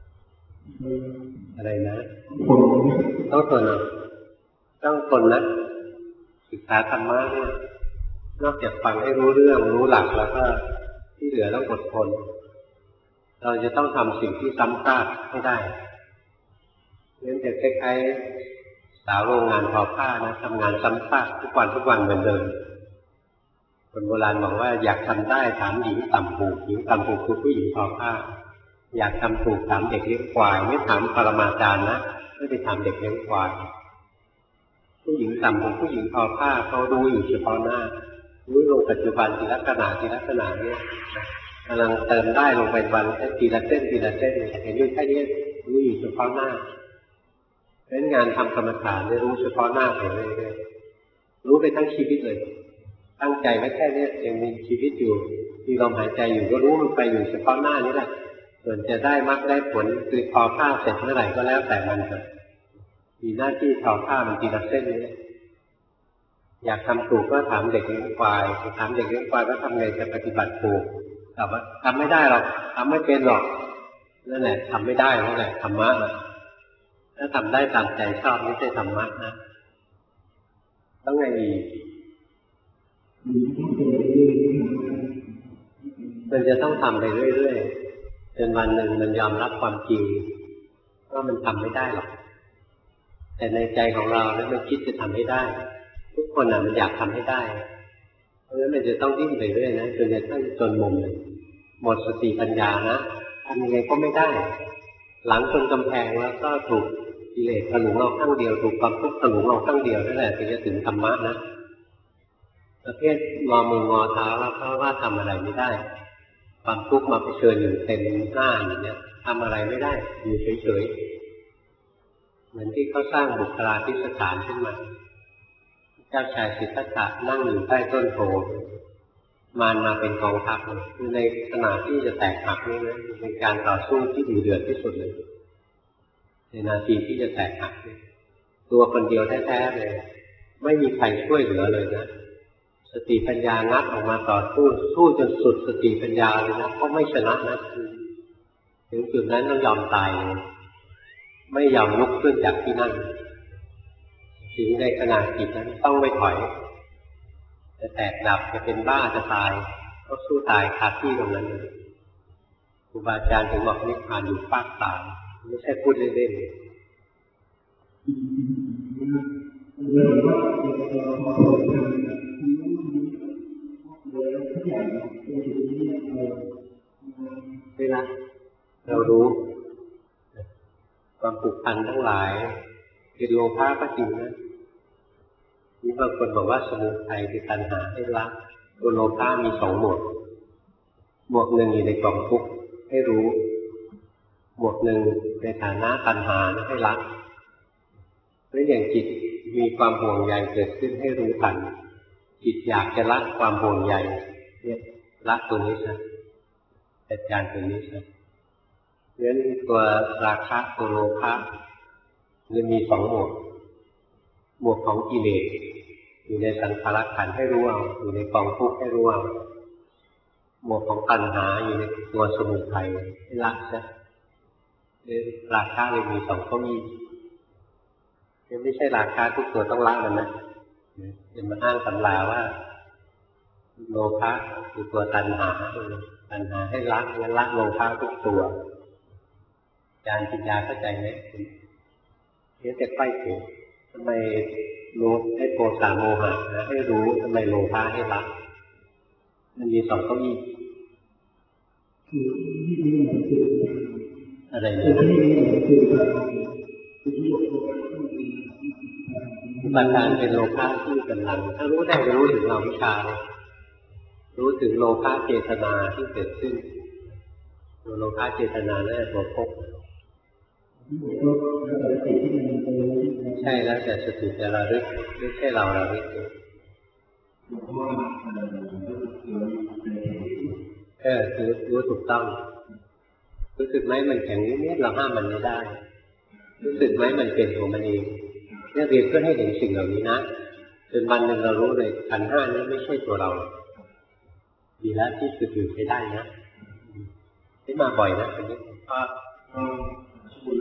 อะไรนะต้องทนเอาต้องทนนะศึกษาธรรมะเนี่ยนอกจากฟังให้รู้เรื่องรู้หลักแล้วก็ที่เหลือต้องอดทนเราจะต้องทำสิ่งที่ซ้ำซากให้ได้งั้นจะคล้ายๆสาวโรงงานทอผ้านะทำงานซ้ำซากทุกวันทุกวันเหมือนเดิมคนโบราณบอกว่าอยากทำได้ถามหญิงต่ำหูหญิงต่ำหูคือผู้หญิงทอผ้าอยากทำถูกถามเด็กเลี้ยงควายไม่ถามปรมาจารย์นะไม่ไปถามเด็กเลี้ยงควายผู้หญิงต่ำหูผู้หญิงทอผ้าเขารู้อยู่เฉพาะหน้ารู้ลงปัจจุบันทีละขณะทีละขณะเนี่ยกำลังเติมได้ลงไปวันทีละเส้นทีละเส้นเห็นอยู่แค่นี้รู้อยู่เฉพาะหน้าเพราะงานทำกรรมฐานเนี่ยรู้เฉพาะหน้าไปเรื่อยๆรู้ไปทั้งชีวิตเลยตั้งใจไว้แค่นี้ยังมีชีวิตอยู่มีลมหายใจอยู่ก็รู้มันไปอยู่เฉพาะหน้านี้แหละส่วนจะได้มรรคได้ผลคือทอผ้าเสร็จเมื่อไหร่ก็แล้วแต่มันเถอะมีหน้าที่ทอผ้ามันทีละเส้นนี้อยากทำถูกก็ถามเด็กเลี้ยงควายถามเด็กเลี้ยงควายว่าทำไงจะปฏิบัติถูกตอบว่าทำไม่ได้หรอกทำไม่เป็นหรอกนั่นแหละทำไม่ได้นั่นแหละธรรมะนะถ้าทำได้ตามใจชอบไม่ใช่ธรรมะนะต้องไงดีมันจะต้องทำไปเรื่อยๆจนวันหนึ่งมันยอมรับความจริงว่ามันทำไม่ได้หรอกแต่ในใจของเราเนี่ยมันคิดจะทำให้ได้ทุกคนน่ะมันอยากทำให้ได้เพราะฉะนั้นมันจะต้องดิ้นไปเรื่อยนะจนกระทั่งจนมุมเลยหมดสติปัญญานะทำยังไงก็ไม่ได้หลังชนกำแพงแล้วก็ถูกกิเลสถลุงเอาข้างเดียวถูกความทุกข์ถลุงเอาข้างเดียวนั่นแหละถึงจะถึงธรรมะนะประเภทงอมืองอเท้าแล้วเพราะว่าทำอะไรไม่ได้ความทุกข์มาเผชิญอยู่เต็มหน้าอย่างเนี้ยทำอะไรไม่ได้อยู่เฉยๆเหมือนที่เขาสร้างบุคลาภิสถานขึ้นมาเจ้าชายสิทธัตถะนั่งอยู่ใต้ต้นโพมารมาเป็นกองทัพคือในขณะที่จะแตกหักนี่นะเป็นการต่อสู้ที่ดุเดือดที่สุดเลยในนาทีที่จะแตกหักตัวคนเดียวแท้ๆเลยไม่มีใครช่วยเหลือเลยนะสติปัญญางัดออกมาต่อสู้สู้จนสุดสติปัญญาเลยนะก็ไม่ชนะนะถึงจุดนั้นต้องยอมตายไม่ยอมลุกขึ้นจากที่นั่งถึงในขณะจิตนั้นต้องไม่ถอยจะแตกดับจะเป็นบ้าจะตายก็สู้ตายคาที่ตรงนั้นเลยครูบาอาจารย์ถึงบอกนิพพานอยู่ภาคตายไม่ใช่พูดเล่นๆเวลาเรารู้ความผูกพันทั้งหลายเป็นโลภะก็จริงนะนี่บางคนบอกว่าสมุทัยคือตัณหาให้ละตัวโลภะมีสองหมวดหมวดหนึ่งอยู่ในกองทุกข์ให้รู้หมวดหนึ่งในฐานะตัณหาให้ละเพราะอย่างจิตมีความห่วงใยเกิดขึ้นให้รู้ทันจิตอยากจะละความห่วงใยเนี่ยละตัวนี้ซะจัดการตัวนี้ซะเพราะฉะนั้นตัวราคะตัวโลภะจะมีสองหมวดหมวดของกิเลสอยู่ในสังขารขันธ์ให้รู้เอาอยู่ในกองทุกข์ให้รู้เอาหมวดของตัณหาอยู่ในตัวสมุทัยให้ละซะราคะเลยมีสองข้อมีไม่ใช่ราคาทุกตัวต้องละมันนะจะมาอ้างตำราว่าโลภะคือตัวตัณหาตัณหาให้ละงั้นละโลภะทุกตัวอาจารย์ปัญญาเข้าใจไหมเนี่ยจะใกล้ถึงทำไมรู้ให้โทสะโมหะนะให้รู้ทำไมโลภะให้ละมันมีสองเก้าอี้อะไรเนี่ยอุปทานเป็นโลภะที่กำลังถ้ารู้ได้จะรู้ถึงเราวิชารู้ถึงโลภะเจตนาที่เกิดขึ้นตัวโลภะเจตนานั่นแหละตัวภพใช่แล้วแต่สติจะระลึกไม่ใช่เราระลึกเออรู้รู้ถูกต้องรู้สึกไหมมันแข็งนิดๆเราห้ามมันไม่ได้รู้สึกไหมมันเป็นของมันเองเนี่ยเรียนเพื่อให้เห็นสิ่งเหล่านี้นะจนวันหนึ่งเรารู้เลยขันธ์ห้านี้ไม่ใช่ตัวเราดีแล้วที่ฝึกอยู่ใช้ได้นะที่มาบ่อยนะคนนี้ก็คือ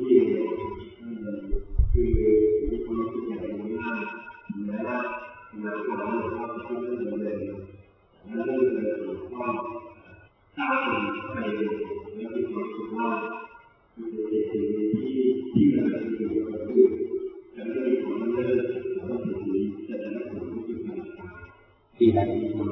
คือมีคนรู้สึกอย่างนี้มากแม้ว่าแม้ว่าเราไม่ชอบที่เรื่องเลยแล้วเรื่องเลยก็ถ้าเป็นใครไม่มีความรู้สึกว่าคือเป็นสิ่งที่ที่เราอยู่กับคือจะไม่มีความเลิกแล้วก็สิ่งนี้จะได้รับผลที่ดีดีแล้ว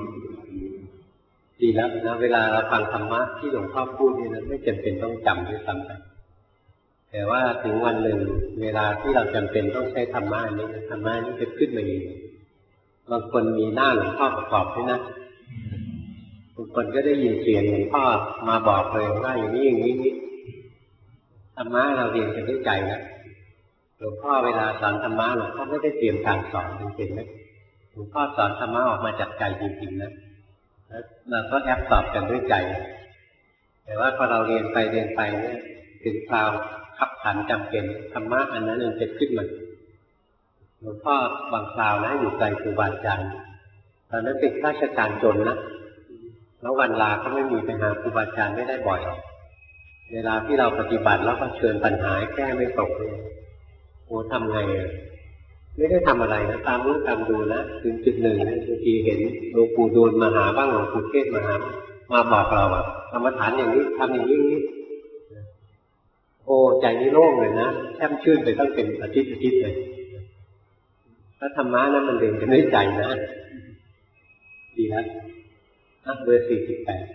ดีแล้วนะเวลาเราฟังธรรมะที่หลวงพ่อพูดนี่นะไม่จำเป็นต้องจำด้วยซ้ำไปแต่ว่าถึงวันหนึ่งเวลาที่เราจำเป็นต้องใช้ธรรมะนี้ธรรมะนี้จะขึ้นมาเองบางคนมีหน้าหลวงพ่อประกอบด้วยนะบางคนก็ได้ยินเสียงหลวงพ่อมาบอกเลยว่าอย่างนี้อย่างนี้นี้ธรรมะเราเรียนกันด้วยใจนะหลวงพ่อเวลาสอนธรรมะหลวงพ่อไม่ได้เตรียมการสอนจริงๆนะหลวงพ่อสอนธรรมะออกมาจากใจจริงๆนะเราก็แอบตอบกันด้วยใจแต่ว่าพอเราเรียนไปเรียนไปเนี่ยถึงคราวขับขันจำเป็นธรรมะอันนั้นมันจะขึ้นมาหลวงพ่อบางคราวนะอยู่ไกลครูบาอาจารย์ตอนนั้นเป็นราชการจนนะแล้ววันลาก็ไม่มีไปหาครูบาอาจารย์ไม่ได้บ่อยหรอกเวลาที่เราปฏิบัติแล้วก็เชิญปัญหาแก้ไม่ตกเลยโอ้ทำไงอ่ะไม่ได้ทำอะไรนะตามรู้ตามดูนะถึงจุดหนึ่งบางทีเห็นหลวงปู่ดูลมาหาบ้างหลวงปู่เทศมาหามาบอกเราอ่ะกรรมฐานอย่างนี้ทำอย่างนี้นี้โอ้ใจนี่โล่งเลยนะแช่มชื่นไปตั้งเป็นอาทิตย์อาทิตย์เลยถ้าธรรมะนั้นมันเดินกันด้วยใจนะดีนะอ่ะเบอร์สี่สิบแปด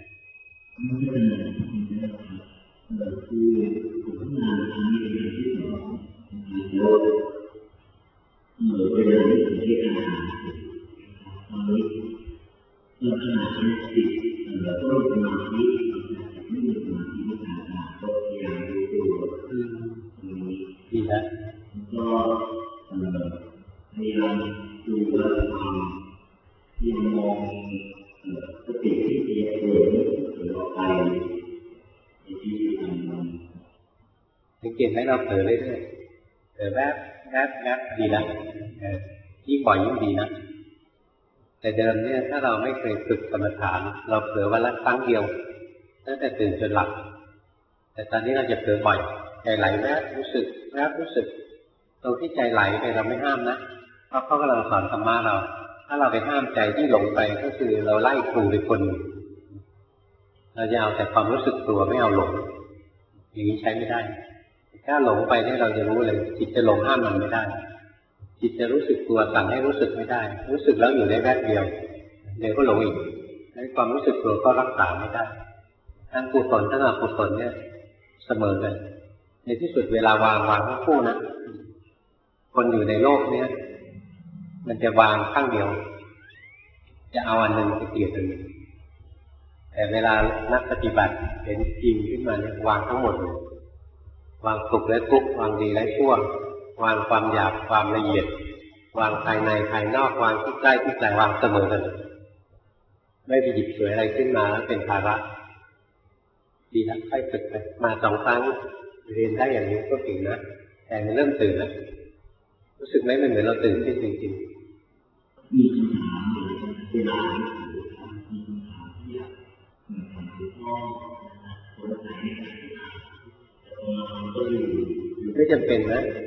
คือผมทำงานทำในเรื่องที่สองแล้วเมื่อเวลาที่ผมได้อ่านตอนนี้เมื่อขณะที่จิตต้นสมาธิไม่มีสมาธิไม่ขาดการก็พยายามดูตัวดีนะก็พยายามดูว่าความที่มองสติที่เอียงเอยหรือออกไปในที่ทำสังเกตไหมเราเผลอเรื่อยๆเผลอแวบแวบแวบดีแล้วยิ่งบ่อยยิ่งดีนะแต่เดิมเนี่ยถ้าเราไม่เคยฝึกกรรมฐานเราเผลอวันละครั้งเดียวตั้งแต่ตื่นจนหลับแต่ตอนนี้เราจะเผลอบ่อยใจไหลแวบรู้สึกแวบรู้สึกตรงที่ใจไหลไปเราไม่ห้ามนะเพราะเขากำลังสอนธรรมะเราถ้าเราไปห้ามใจที่หลงไปก็คือเราไล่ครูไปคนเราจะเอาแต่ความรู้สึกตัวไม่เอาหลงอย่างนี้ใช้ไม่ได้ถ้าหลงไปเนี่ยเราจะรู้เลยจิตจะหลงห้ามมันไม่ได้จิตจะรู้สึกตัวสั่งให้รู้สึกไม่ได้รู้สึกแล้วอยู่ได้แวบเดียวเดี๋ยวก็หลงอีกแล้วความรู้สึกตัวก็รักษาไม่ได้ทั้งกุศลทั้งอกุศลเนี่ยเสมอกันในที่สุดเวลาวางวางทั้งคู่นะคนอยู่ในโลกเนี้ยมันจะวางข้างเดียวจะเอาอันหนึ่งไปเกลียดอันหนึ่งแต่เวลานักปฏิบัติเห็นจริงขึ้นมาเนี่ยวางทั้งหมดเลยวางสุขและทุกข์วางดีและชั่ววางความหยาบความละเอียดวางภายในภายนอกวางที่ใกล้ที่ไกลวางเสมอกันไม่ไปหยิบฉวยอะไรขึ้นมาแล้วเป็นภาระดีนะค่อยฝึกไปมาสองครั้งเรียนได้อย่างนี้ก็เก่งนะแต่มันเริ่มตื่นแล้วรู้สึกไหมมันเหมือนเราตื่นขึ้นจริงๆมีคำถามเวลามีคำถามที่อยากถามหลวงพ่อสงสัยในการปฏิบัติแต่พอเราก็อยู่ไม่จำเป็นนะท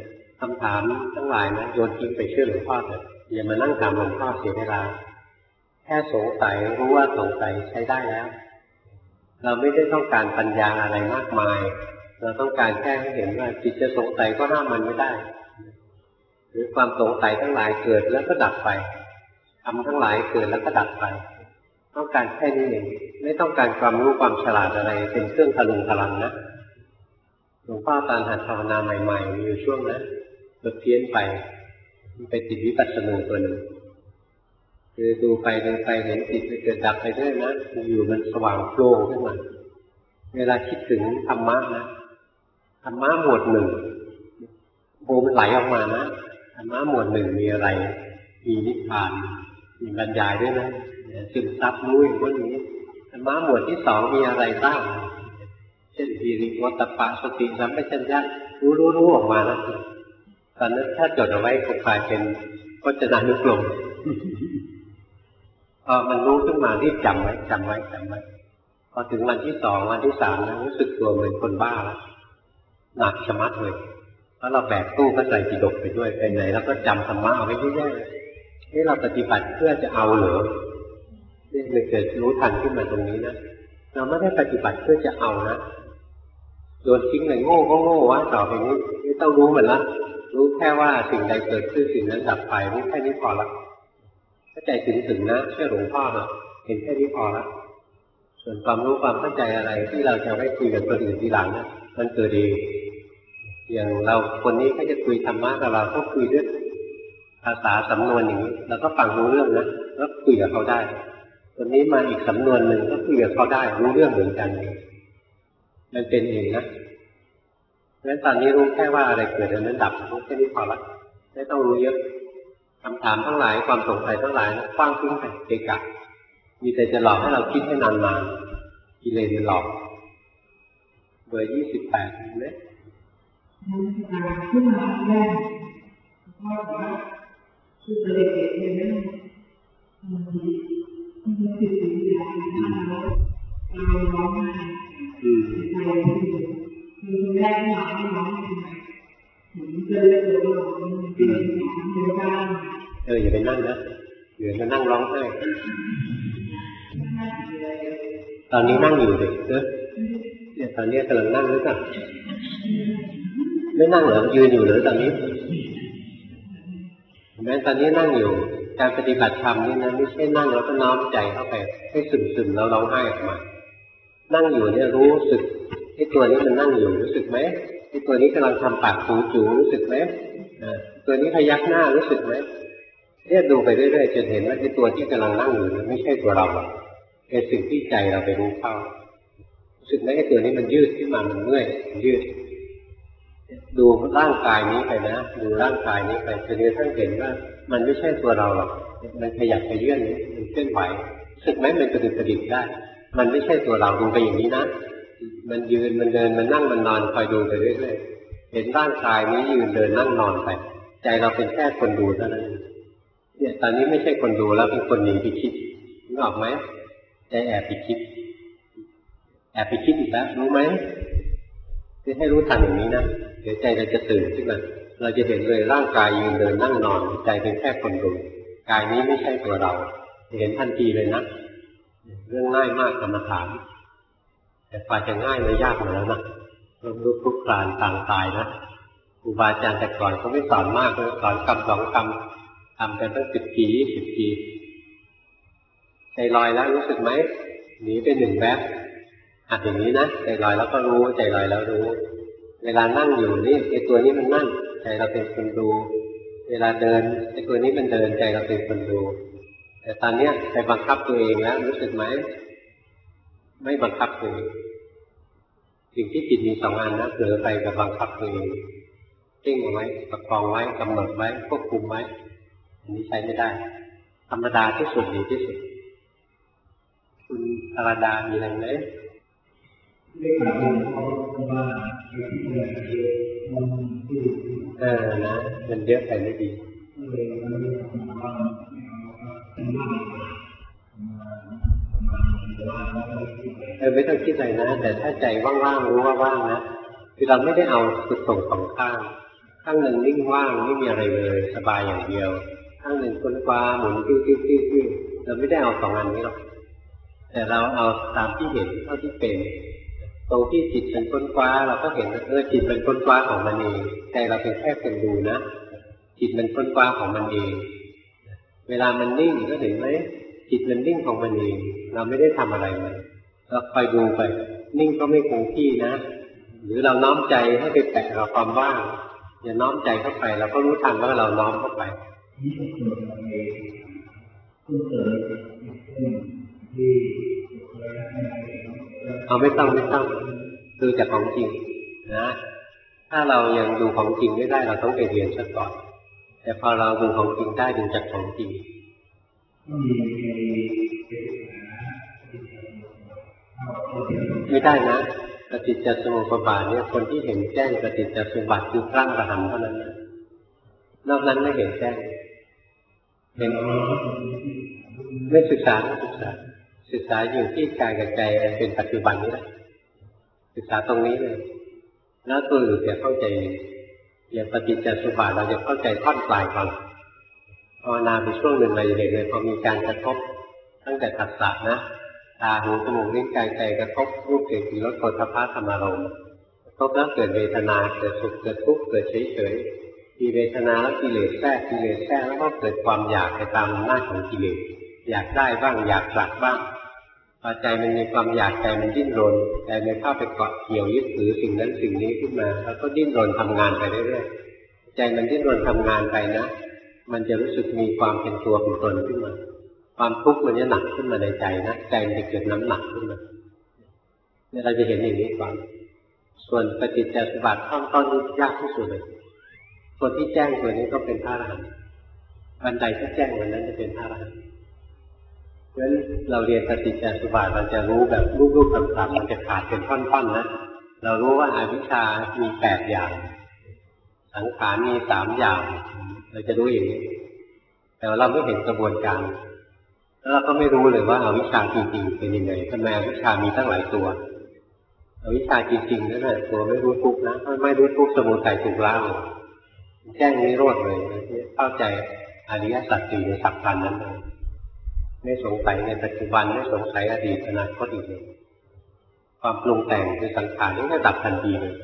ำถามทั้งหลายนะโยนทิ้งไปเชื่อหลวงพ่อเถอะอย่ามานั่งถามหลวงพ่อเสียเวลาแค่สงสัยรู้ว่าสงสัยใช้ได้แล้วเราไม่ได้ต้องการปัญญาอะไรมากมายเราต้องการแค่ให้เห็นว่าจิตจะสงสัยก็ห้ามมันไม่ได้หรือความสงสัยทั้งหลายเกิดแล้วก็ดับไปธรรมทั้งหลายเกิดแล้วก็ดับไปต้องการแค่นี้เองไม่ต้องการความรู้ความฉลาดอะไรเป็นเครื่องพลุงพลังนะหลวงพ่อตอนหัดภาวนาใหม่ๆมีอยู่ช่วงนั้นเกิดเพี้ยนไปมันไปติดวิปัสสนาตัวหนึ่งคือดูไปดูไปเห็นจิตเกิดดับไปเรื่อยนะอยู่มันสว่างโปร่งขึ้นมาเวลาคิดถึงธรรมะนะธรรมะหมวดหนึ่งโบมันไหลออกมานะธรรมะหมวดหนึ่งมีอะไรมีนิพพานมีบรรยายด้วยนะซึมซับรู้อย่างนี้ธรรมะหมวดที่สองมีอะไรบ้างเช่นทีริวัตปะสติสัมปชัญญะรู้รู้รู้ออกมานะตอนนั้นถ้าจดเอาไว้คงกลายเป็นพจนานุกรมพอมันรู้ขึ้นมารีบจำไว้จำไว้จำไว้พอถึงวันที่สองวันที่สามนะรู้สึกตัวเหมือนคนบ้าแล้วหนักชะมัดเลยเพราะเราแบกตู้พระไตรปิฎกไปด้วยไปไหนแล้วก็จำธรรมะเอาไว้เยอะๆนี่เราปฏิบัติเพื่อจะเอาเหรอนี่เลยเกิดรู้ทันขึ้นมาตรงนี้นะเราไม่ได้ปฏิบัติเพื่อจะเอานะโดนทิ้งเลยโง่ก็โง่วะต่อไปนี้ไม่ต้องรู้เหมือนละรู้แค่ว่าสิ่งใดเกิดขึ้นสิ่งนั้นดับไปรู้แค่นี้พอละเข้าใจถึงถึงนะเชื่อหลวงพ่อนะเห็นแค่นี้พอละส่วนความรู้ความเข้าใจอะไรที่เราจะไม่คุยกับคนอื่นทีหลังนะมันเกิดเองอย่างเราคนนี้ก็จะคุยธรรมะกับเราก็คุยด้วยภาษาสำนวนอย่างนี้เราก็ฟังรู้เรื่องนะแล้วคุยกับเขาได้คนนี้มาอีกสำนวนหนึ่งก็คุยกับเขาได้รู้เรื่องเหมือนกันมันเป็นเองนะงั้นตอนนี้รู้แค่ว่าอะไรเกิดแล้วนั้นดับรู้แค่นี้พอละไม่ต้องรู้เยอะคำถามทั้งหลายความสงสัยทั้งหลายนะคว้างทิ้งไปเกะกะมีแต่จะหลอกให้เราคิดให้นานๆกิเลสมันหลอกเบอร์ยี่สิบแปดเห็นไหมการขึ้นมาแรกพ่อบอกว่าคือเด็กๆเนี่ยนะมันมีมันมีสิ่งที่อยากทำแล้วเราร้องไห้ใจคือคือแรกที่เราไม่ร้องทำไมถึงเจอเจอเราเป็นของเยอะบ้างเอออย่าไปนั่งนะเดี๋ยวจะนั่งร้องไห้ตอนนี้นั่งอยู่เด็กเนอะเนี่ยตอนนี้กำลังนั่งหรือเปล่าไม่นั่งเหรอยืนอยู่หรือตอนนี้แม้ตอนนี้นั่งอยู่การปฏิบัติธรรมนี่นะไม่ใช่นั่งแล้วก็น้อมใจเข้าไปให้ซึมๆแล้วร้องไห้ออกมานั่งอยู่เนี่ยรู้สึกไอ้ตัวนี้มันนั่งอยู่รู้สึกไหมไอ้ตัวนี้กำลังทำปากจูจูรู้สึกไหมตัวนี้พยักหน้ารู้สึกไหมเนี่ยดูไปเรื่อยๆจนเห็นว่าไอ้ตัวที่กำลังนั่งอยู่ไม่ใช่ตัวเราเป็นสิ่งที่ใจเราไปรู้เข้ารู้สึกไหมไอ้ตัวนี้มันยืดขึ้นมามันเมื่อยมันยืดดูร่างกายนี้ไปนะดูร่างกายนี้ไปจนกระทั่งเห็นว่ามันไม่ใช่ตัวเราหรอกมันขยับไปเยื่อนมันเคลื่อนไหวรู้สึกไหมมันกระดุกกระดิกได้มันไม่ใช่ตัวเราดูไปอย่างนี้นะมันยืนมันเดินมันนั่งมันนอนคอยดูไปเรื่อยๆเห็นร่างกายนี้ยืนเดินนั่งนอนไปใจเราเป็นแค่คนดูเท่านั้นเนี่ยตอนนี้ไม่ใช่คนดูแล้วเป็นคนหนีไปคิดนึกออกไหมใจแอบไปคิดแอบไปคิดอีกแล้วรู้ไหมคือให้รู้ทันอย่างนี้นะเดี๋ยวใจเราจะตื่นขึ้นมาเราจะเห็นเลยร่างกายยืนเดินนั่งนอนใจเป็นแค่คนดูกายนี้ไม่ใช่ตัวเราเห็นทันทีเลยนะเรื่องง่ายมากกรรมฐานแต่กว่าจะง่ายเลยยากหน่อยแล้วนะต้องรู้ทุกคลานต่างตายนะครูบาอาจารย์แต่ก่อนเขาไม่สอนมากเลยสอนคำสองคำทำกันตั้งสิบปียี่สิบปีใจลอยแล้วรู้สึกไหมหนีไปหนึ่งแวบหัดอย่างนี้นะใจลอยแล้วก็รู้ใจลอยแล้วรู้เวลานั่งอยู่นี่ไอ้ตัวนี้มันนั่งใจเราเป็นคนดูเวลาเดินไอ้ตัวนี้มันเดินใจเราเป็นคนดูแต่ตอนนี้ไปบังคับตัวเองแล้วรู้สึกไหมไม่บังคับตัวเองสิ่งที่จิตมีสองอันนะเผลอไปกับบังคับตัวเองติ้งเอาไว้ประคองไว้กำหนดไว้ควบคุมไว้อันนี้ใช้ไม่ได้ธรรมดาที่สุดดีที่สุดคุณธารดามีอะไรไหมเออนะมันเยอะไปไม่ดีเออไม่ต้องคิดอะไรนะแต่ถ้าใจว่างๆรู้ว่าว่างนะคือเราไม่ได้เอาสุดตรงสองข้างข้างหนึ่งนิ่งว่างไม่มีอะไรเลยสบายอย่างเดียวข้างหนึ่งค้นคว้าหมุนติ้วติ้วติ้วติ้วเราไม่ได้เอาสองอันนี้หรอกแต่เราเอาตามที่เห็นเท่าที่เป็นตรงที่จิตเป็นค้นคว้าเราก็เห็นเออจิตเป็นค้นคว้าของมันเองแต่เราเป็นแค่คนดูนะจิตมันค้นคว้าของมันเองเวลามันนิ่งก็เห็นไหมจิตมันนิ่งของมันเองเราไม่ได้ทำอะไรมันเราคอยดูไปนิ่งก็ไม่คงที่นะหรือเราน้อมใจให้ไปแตะกับความว่างอย่าน้อมใจเข้าไปเราก็รู้ทันว่าเราน้อมเข้าไปเอาไม่ต้องไม่ต้องดูจากของจริงนะถ้าเรายังดูของจริงไม่ได้เราต้องไปเรียนซะก่อนแต่พอเราดูของจริงได้ดูจากของจริงไม่ได้นะปฏิจจสมุปบาทเนี่ยคนที่เห็นแจ้งปฏิจจสมุปบาทคือพระอรหันต์เท่านั้นนะนอกนั้นไม่เห็นแจ้งเห็นไม่ศึกษาไม่ศึกษาศึกษาอยู่ที่กายกับใจเป็นปัจจุบันนี้แหละศึกษาตรงนี้เลยแล้วตัวอื่นจะเข้าใจอย่างปฏิจจสมุปบาทเราจะเข้าใจท่อนปลายก่อนภาวนาไปช่วงหนึ่งเราจะเห็นเลยพอมีการกระทบตั้งแต่ผัสสะนะตาหูจมูกลิ้นกายใจกระทบรูปเสียงกลิ่นรสโผฏฐัพพะธรรมารมณ์กระทบแล้วเกิดเวทนาเกิดสุขเกิดทุกข์เกิดเฉยๆมีเวทนาแล้วกิเลสแทรกกิเลสแทรกแล้วก็เกิดความอยากไปตามอำนาจของกิเลสอยากได้บ้างอยากผลักบ้างพอใจมันมีความอยากใจมันดิ้นรนใจมันเข้าไปเกาะเกี่ยวยึดถือสิ่งนั้นสิ่งนี้ขึ้นมาแล้วก็ดิ้นรนทำงานไปเรื่อยๆใจมันดิ้นรนทำงานไปนะมันจะรู้สึกมีความเป็นตัวเป็นตนขึ้นมาความทุกข์มันจะหนักขึ้นมาในใจนะใจมันจะเกิดน้ำหนักขึ้นมาเนี่ยเราจะเห็นอย่างนี้ก่อนส่วนปฏิจจสมุปบาทข้อต้นนี้ยากที่สุดเลยคนที่แจ้งตัวนี้ก็เป็นพระอรหันต์วันใดที่แจ้งวันนั้นจะเป็นพระอรหันต์เพราะฉะนั้นเราเรียนปฏิจจสมุปบาทเราจะรู้แบบรูปๆต่างๆมันจะขาดเป็นท่อนๆนะเรารู้ว่าอวิชชามีแปดอย่างสังขารมีสามอย่างเราจะรู้อย่างนี้แต่เราไม่เห็นกระบวนการแล้วเราก็ไม่รู้เลยว่าอวิชชาจริงๆเป็นยังไงทำไมอวิชชามีตั้งหลายตัวอวิชชาจริงๆนั่นแหละตัวไม่รู้ทุกข์นะไม่รู้ทุกข์สมุทัยถูกล้างแจ้งนิโรธเลยเข้าใจอริยสัจสี่ในสัพพันนั้นเลยไม่สงสัยในปัจจุบันไม่สงสัยอดีตอนาคตอีกเลยความปรุงแต่งคือสังขารนี่ก็ดับทันทีเลย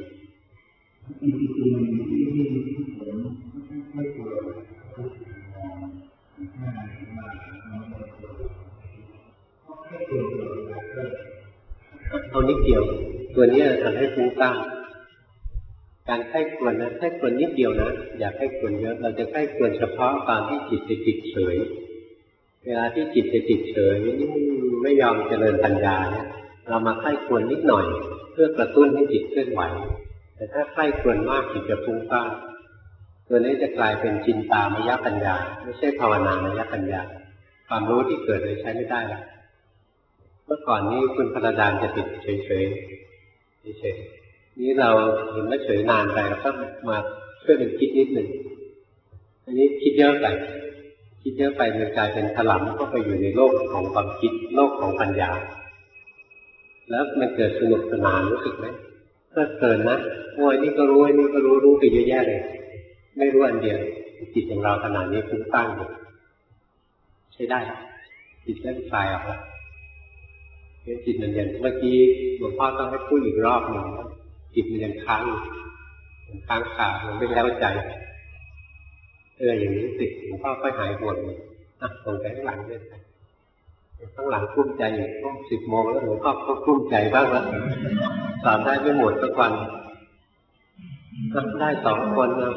เอานิดเดียวตัวนี้ทำให้ฟุ้งซ่านการไข้ควรนะไข้ควรนิดเดียวนะอย่าไข้ควรเยอะเราจะไข้ควรเฉพาะตอนที่จิตจะจิตเฉยเวลาที่จิตจะจิตเฉยนี่ไม่ยอมเจริญปัญญาเนี่ยเรามาไข้ควรนิดหน่อยเพื่อกระตุ้นให้จิตเคลื่อนไหวแต่ถ้าไข้ควรมากจิตจะฟุ้งซ่านตัวนี้จะกลายเป็นจินตามยปัญญาไม่ใช่ภาวนามยปัญญาความรู้ที่เกิดเลยใช้ไม่ได้แล้วเมื่อก่อนนี้คุณพระดานจะติดเฉยๆเฉยๆนี้เราเห็นว่าเฉยนานไปเราก็มาช่วยกันคิดนิดหนึ่งอันนี้คิดเยอะไปคิดเยอะไปมันกลายเป็นถลำเข้าไปอยู่ในโลกของความคิดโลกของปัญญาแล้วมันเกิดสนุกสนานรู้สึกไหมเพลิดเพลินนะโอ้ยนี่ก็รู้ไอ้นี่ก็รู้รู้ไปเยอะแยะเลยไม่รู้อันเดียวจิตของเราขนาดนี้ฟุ้งซ่านอยู่ใช้ได้จิตเริ่มคลายออกแล้วจิตมันยังเมื่อกี้หลวงพ่อต้องให้พูดอีกรอบหนึ่งจิตมันยังค้างมันค้างคามันไม่แล้วใจเอออย่างนี้สิหลวงพ่อค่อยหายปวดเลยอ่ะส่งไปข้างหลังด้วยข้างหลังกลุ้มใจอยู่ต้องสิบโมงแล้วหลวงพ่อก็กลุ้มใจบ้างแล้วสอนได้ไม่หมดสักวันได้สองคนนะ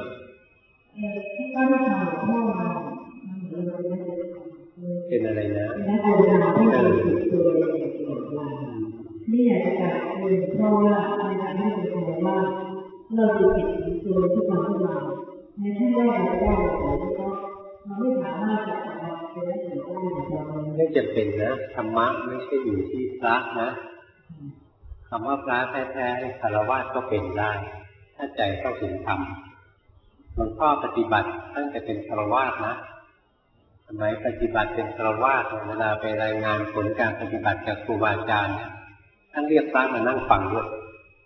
เป็นอะไรนะนี่อยากจะกล่าวคือเพราะว่าในการที่เราบอกว่าเราจะเห็นตัวที่ความที่เราในที่แรกเราได้แต่ก็เราไม่สามารถจะทำเป็นได้ถึงได้ไม่จำเป็นนะธรรมะไม่ใช่อยู่ที่พระนะคำว่าพระแท้ๆคฤหัสถ์ก็เป็นได้ถ้าใจเข้าถึงธรรมหลวงพ่อปฏิบัติตั้งแต่เป็นคฤหัสถ์นะสมัยปฏิบัติเป็นคฤหัสถ์เวลาไปรายงานผลการปฏิบัติจากครูบาอาจารย์ท่านเรียกพระมานั่งฟังด้วย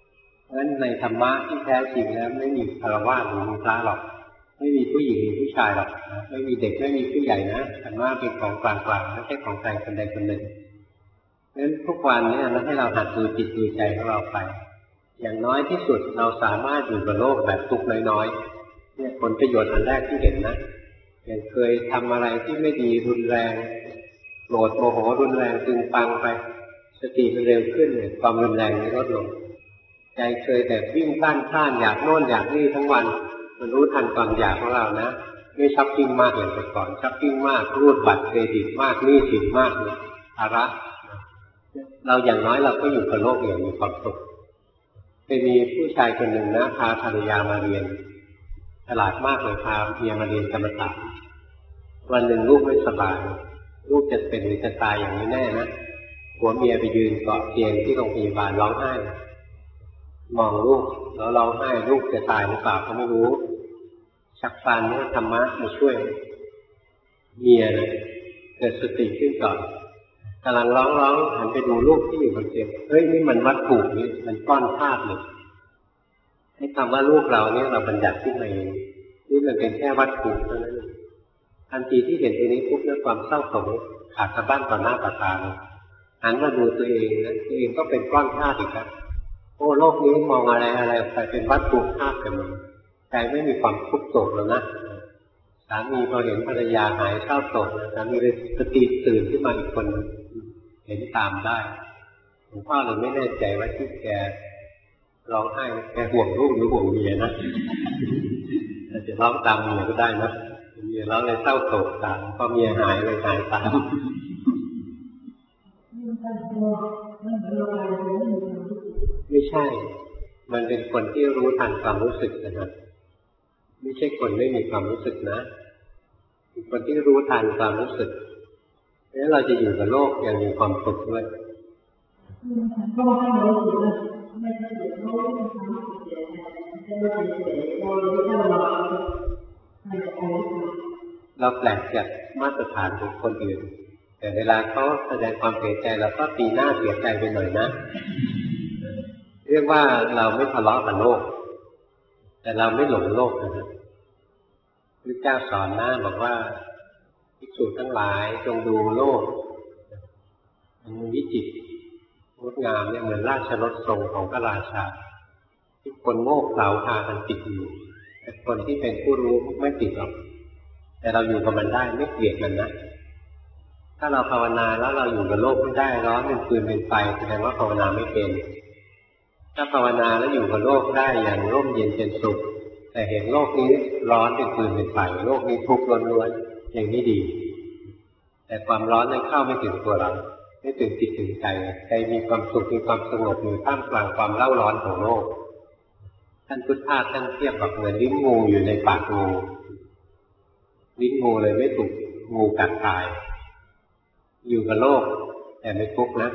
เพราะฉะนั้นในธรรมะที่แท้จริงแล้วไม่มีคารวะหรือมีพระหรอกไม่มีผู้หญิงหรือผู้ชายหรอกไม่มีเด็กไม่มีผู้ใหญ่นะธรรมะเป็นของกลางๆไม่ใช่ของใครคนใดคนหนึ่งเพราะฉะนั้นทุกวันนี้เราให้เราหัดดูจิตดูใจของเราไปอย่างน้อยที่สุดเราสามารถอยู่กับโลกแบบทุกข์น้อยๆเนี่ยผลประโยชน์อันแรกที่เห็นนะอย่างเคยทำอะไรที่ไม่ดีรุนแรงโกรธโมโหรุนแรงตึงปังไปสติมันเร็วขึ้นเนี่ยความรุนแรงมันลดลงใจเคยแต่วิ่งพล่านพล่านอยากโน่นอยากนี่ทั้งวันมันรู้ทันความอยากของเรานะไม่ช้อปปิ้งมากอย่างแต่ก่อนช้อปปิ้งมากรูดบัตรเครดิตมากหนี้สินมากเนี่ยภาระเราอย่างน้อยเราก็อยู่กับโลกอย่างมีความสุขเคยมีผู้ชายคนหนึ่งนะพาภรรยามาเรียนฉลาดมากเลยพาเมียมาเรียนกรรมฐานวันหนึ่งลูกไม่สบายลูกจะเป็นหรือจะตายอย่างนี้แน่นะหัวเมียไปยืนเกาะเตียงที่โรงพยาบาลร้องไห้มองลูกแล้วร้องไห้ลูกจะตายหรือเปล่าเขาไม่รู้ชักฟันว่าธรรมะมาช่วยเมียเลยเกิดสติขึ้นก่อนกำลังร้องร้องหันไปดูลูกที่อยู่บนเตียงเฮ้ยนี่มันวัตถุนี่มันก้อนธาตุเลยให้คำว่าลูกเราเนี่ยเราบัญญัติขึ้นมาเองนี่มันเป็นแค่วัตถุเท่านั้นทันทีที่เห็นตรงนี้ปุ๊บเนี่ยความเศร้าโศกขาดสะบั้นต่อหน้าต่อตาเลยหันมาดูตัวเองนะตัวเองก็เป็นก้อนธาตุอีกครับโอ้โลกนี้มองอะไรอะไรไปเป็นวัตถุธาตุกันหมดใจไม่มีความทุกข์โศกแล้วนะสามีพอเห็นภรรยาหายเศร้าโศกสามีเลยสติตื่นขึ้นมาอีกคนเห็นตามได้หลวงพ่อเลยไม่แน่ใจว่าที่แกร้องไห้แกห่วงลูกหรือห่วงเมียนะอาจจะร้องตามเมียก็ได้นะเมียร้องเลยเศร้าโศกตามพอเมียหายเลยหายตามไม่ใช่มันเป็นคนที่รู้ทันความรู้สึกนะครับไม่ใช่คนไม่มีความรู้สึกนะเป็นคนที่รู้ทันความรู้สึกแล้วเราจะอยู่กับโลกอย่างมีความสุขด้วยเราแปลกจากมาตรฐานของคนอื่นแต่เวลาเขาแสดงความเสียใจเราก็ตีหน้าเสียใจไปหน่อยนะเรียกว่าเราไม่ทะเลาะกับโลกแต่เราไม่หลงโลกนะครับพระเจ้าสอนนะบอกว่าภิกษุทั้งหลายจงดูโลกมันวิจิตรงดงามเนี่ยเหมือนราชรถทรงของพระราชาที่คนโง่เขลาพากันติดอยู่แต่คนที่เป็นผู้รู้ไม่ติดหรอกแต่เราอยู่กับมันได้ไม่เกลียดมันนะถ้าเราภาวนาแล้วเราอยู่กับโลกไม่ได้ร้อนเป็นฟืนเป็นไฟแสดงว่าภาวนาไม่เป็นถ้าภาวนาแล้วอยู่กับโลกได้อย่างร่มเย็นเป็นสุขแต่เห็นโลกนี้ร้อนเป็นฟืนเป็นไฟโลกนี้ทุกข์ล้วนๆอย่างนี้ดีแต่ความร้อนนั้นเข้าไม่ถึงตัวเราไม่ถึงจิตถึงใจใจมีความสุขมีความสงบอยู่ท่ามกลางความเล่าร้อนของโลกท่านพุทธาท่านเทียบกับเหมือนลิ้นงูอยู่ในปากงูลิ้นงูเลยไม่ถูกงูกัดตายอยู่กับโลกแต่ไม่ทุกข์นะ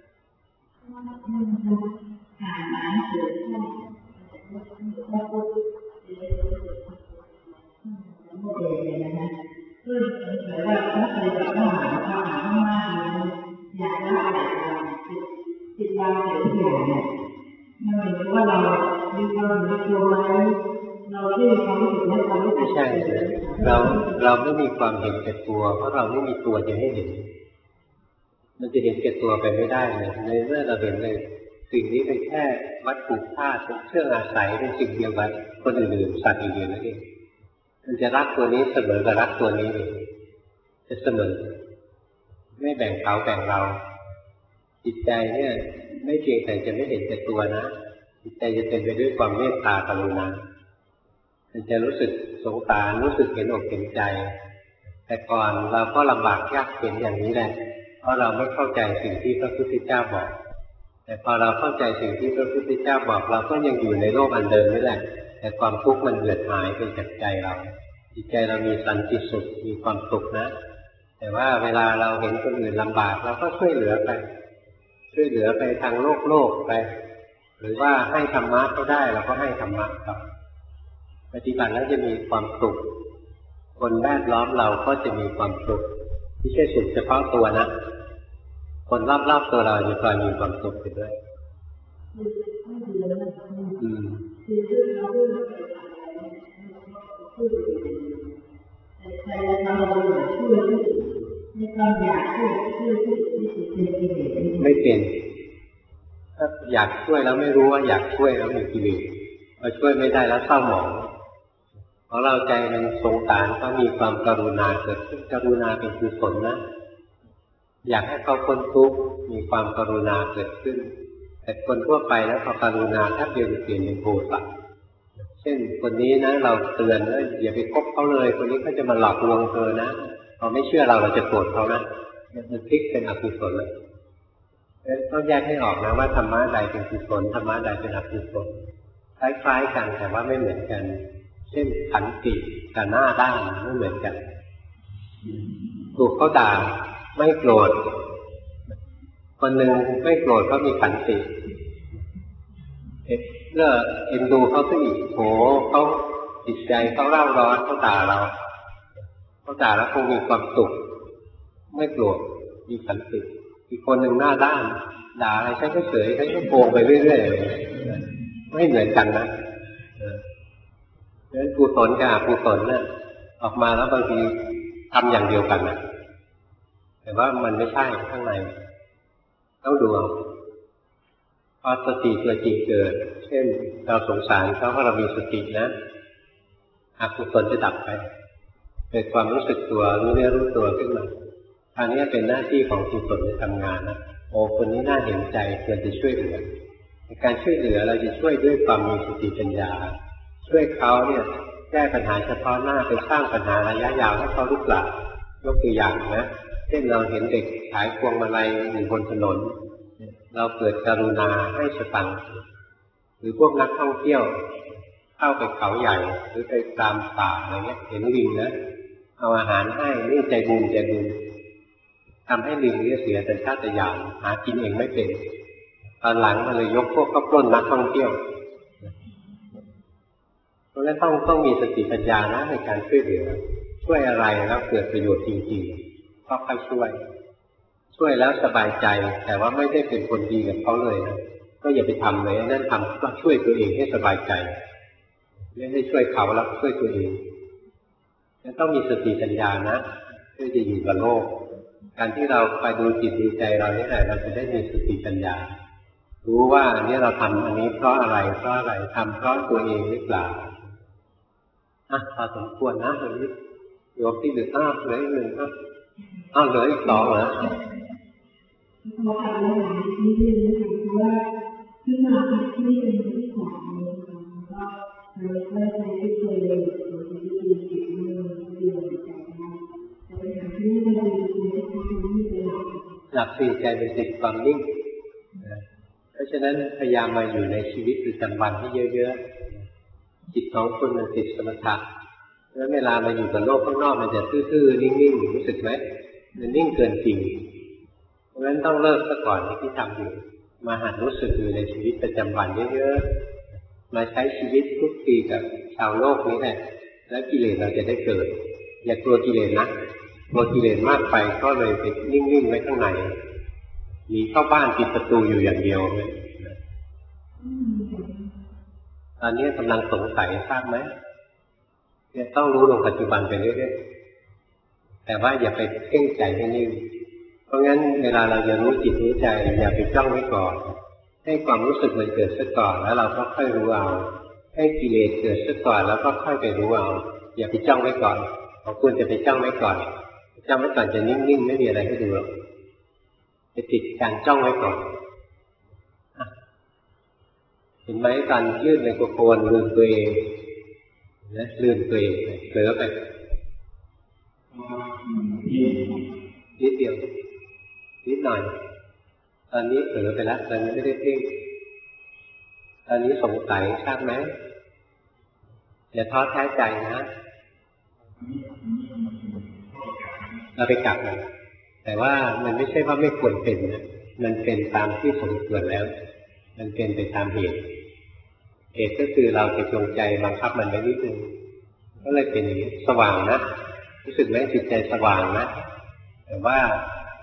คือเหมือนว่าถ้าเคยแบบว่าหาความหามากๆอยากได้อะไรจิตจิตวางเฉยๆเนี่ยมันเหมือนว่าเรามีความรู้ตัวไหมเราที่มีความรู้สึกไม่ความรู้สึกไม่ใช่เราเราไม่มีความเห็นแก่ตัวเพราะเราไม่มีตัวจะให้เห็นมันจะเห็นแก่ตัวไปไม่ได้เลยในเมื่อเราเห็นเลยสิ่งนี้เป็นแค่วัตถุธาตุเป็นเครื่องอาศัยเป็นสิ่งเดียวกันคนอื่นๆสัตว์อื่นๆนั่นเองมันจะรักตัวนี้เสมอกับรักตัวนี้เลยจะเสมอไม่แบ่งเขาแบ่งเราจิตใจเนี่ยไม่เพียงแต่จะไม่เห็นแก่ตัวนะจิตใจจะเต็มไปด้วยความเมตตากรุณามันจะรู้สึกสงสารรู้สึกเห็นอกเห็นใจแต่ก่อนเราก็ลำบากยากเข็ญอย่างนี้แหละเพราะเราไม่เข้าใจสิ่งที่พระพุทธเจ้าบอกแต่พอเราเข้าใจสิ่งที่พระพุทธเจ้าบอกเราก็ยังอยู่ในโลกอันเดิมนี่แหละแต่ความทุกข์มันเหือดหายไปจากใจเราจิตใจเรามีสันติสุขมีความสุขนะแต่ว่าเวลาเราเห็นคนอื่นลำบากเราก็ช่วยเหลือไปช่วยเหลือไปทางโลกโลกไปหรือว่าให้ธรรมะก็ได้เราก็ให้ธรรมะครับปฏิบัติแล้วจะมีความสุขคนแวดล้อมเราก็จะมีความสุขไม่ใช่สุขเฉพาะตัวนะคนรอบๆตัวเราจะคอยมีความสุขไปด้วยคือแล้วมันอืมคือเรื่องเราเรื่องพูดแต่ใครจะทำเราช่วยในความอยากช่วยช่วยที่ที่สุดเป็นกิเลสไม่เป็นถ้าอยากช่วยแล้วไม่รู้ว่าอยากช่วยแล้วมีกิเลสพอช่วยไม่ได้แล้วเศร้าหมองเพราะเราใจมันสงสารก็มีความกรุณาเกิดขึ้นกรุณาเป็นกุศลนะอยากให้เขาพ้นทุกข์มีความกรุณาเกิดขึ้นแต่คนทั่วไปแล้วพอกรุณาแทบเดียวเปลี่ยนเป็นโทสะเช่นคนนี้นะเราเตือนว่าอย่าไปคบเขาเลยคนนี้เขาจะมาหลอกลวงเธอนะเขาไม่เชื่อเราเราจะโกรธเขานะมันพลิกเป็นอกุศลเลยต้องแยกให้ออกนะว่าธรรมะใดเป็นกุศลธรรมะใดเป็นอกุศลคล้ายๆกันแต่ว่าไม่เหมือนกันเช่นขันติกับหน้าด้านไม่เหมือนกันถูกเขาด่าไม่โกรธคนหนึ่งไม่โกรธเขามีขันติเลิกเอ็นดูเขาซะอีกโหเขาจิตใจเขาเร่าร้อนเขาด่าเราเขาด่าแล้วคงมีความสุขไม่โกรธมีขันติอีกคนหนึ่งหน้าด้านด่าอะไรฉันก็เฉยฉันก็โกงไปเรื่อยๆไม่เหมือนกันนะเพราะฉะนั้นกุศลกับอกุศลเนี่ยออกมาแล้วบางทีทำอย่างเดียวกันนะแต่ว่ามันไม่ใช่ข้างในต้องดูเอาพอสติตัวจริงเกิดเช่นเราสงสารเขาเพราะเรามีสตินะอกุศลจะดับไปเกิดความรู้สึกตัวรู้เนื้อรู้ตัวขึ้นมาอันนี้เป็นหน้าที่ของกุศลในทำงานนะโอ้คนนี้น่าเห็นใจควรจะช่วยเหลือในการช่วยเหลือเราจะช่วยด้วยความมีสติปัญญาช่วยเขาเนี่ยแก้ปัญหาเฉพาะหน้าไปสร้างปัญหาระยะยาวให้เขาหรือเปล่ายกตัวอย่างนะเช่นเราเห็นเด็กขายพวงมาลัยอยู่บนถนนเราเกิดกรุณาให้สตังค์หรือพวกนักท่องเที่ยวเข้าไปเขาใหญ่หรือไปตามป่าอะไรเงี้ยเห็นลิงนะเอาอาหารให้นี่ใจบุญใจบุญทำให้ลิงเนี่ยเสียสัญชาตญาณหากินเองไม่เป็นตอนหลังมันเลยยกพวกก็ปล้นนักท่องเที่ยวเพราะฉะนั้นต้องต้องมีสติปัญญานะในการช่วยเหลือช่วยอะไรแล้วเกิดประโยชน์จริงๆก็ค่อยช่วยช่วยแล้วสบายใจแต่ว่าไม่ได้เป็นคนดีกับเขาเลยนะก็อย่าไปทำเลยนั่นทำก็ช่วยตัวเองให้สบายใจไม่ได้ช่วยเขาแล้วช่วยตัวเองต้องมีสติปัญญานะเพื่อจะอยู่กับโลกการที่เราไปดูจิตดูใจเราเนี่ยเราจะได้มีสติปัญญารู้ว่าเนี่ยเราทำอันนี้เพราะอะไรเพราะอะไรทำเพราะตัวเองหรือเปล่าอ่ะพอสมควรนะวันนี้โยมที่เหลืออ้าวเหลืออีกหนึ่งครับอ้าวเหลืออีกสองเหรอพอทำแล้วนิดนึงนะคะว่าที่มาที่เป็นที่ของก็เราก็ใช้ที่เคยเรียนหรือที่ดีจิตมือเดียวใจได้แต่ปัญหาที่ไม่ได้ดีคือที่ไม่เป็นหลักสี่ใจเป็นติดความนิ่งเพราะฉะนั้นพยายามมาอยู่ในชีวิตประจำวันให้เยอะๆจิตของคุณมันติดสมถะแล้วเวลามาอยู่กับโลกข้างนอกมันจะซื่อๆนิ่งๆรู้สึกไหมมันนิ่งเกินจริงเพราะฉะนั้นต้องเลิกซะก่อนที่ทำอยู่มาหัดรู้สึกอยู่ในชีวิตประจำวันเยอะๆมาใช้ชีวิตทุกปีกับชาวโลกนี้แหละแล้วกิเลสเราจะได้เกิดอย่ากลัวกิเลสนะกลัวกิเลสมากไปก็เลยไปนิ่งๆไว้ข้างในหนีเข้าบ้านปิดประตูอยู่อย่างเดียวเลยตอนนี้กำลังสงสัยทราบไหมเนี่ยต้องรู้ลงปัจจุบันไปเรื่อยๆแต่ว่าอย่าไปเพ่งใจให้นิ่งเพราะงั้นเวลาเราจะรู้จิตรู้ใจอย่าไปจ้องไว้ก่อนให้ความรู้สึกมันเกิดซะก่อนแล้วเราก็ค่อยรู้เอาให้กิเลสเกิดซะก่อนแล้วก็ค่อยไปรู้เอาอย่าไปจ้องไว้ก่อนพอคุณจะไปจ้องไว้ก่อนจ้องไว้ก่อนจะนิ่งๆไม่มีอะไรให้ดูหรอกไปติดการจ้องไว้ก่อนเห็นไหมการยืดไมโครโฟนลืมตัวเองนะลืมตัวเองเผลอไปนิดเดียวนิดหน่อยตอนนี้เผลอไปแล้วตอนนี้ไม่ได้เพ่งตอนนี้สงสัยทราบไหมอย่าท้อแท้ใจนะเราไปกลับมันแต่ว่ามันไม่ใช่ว่าไม่ควรเป็นนะมันเป็นตามที่สมควรแล้วมันเป็นไปตามเหตุเหตุก็คือเราไปจงใจบังคับมันไว้นิดนึงก็เลยเป็นอย่างนี้สว่างนะรู้สึกไหมจิตใจสว่างนะแต่ว่า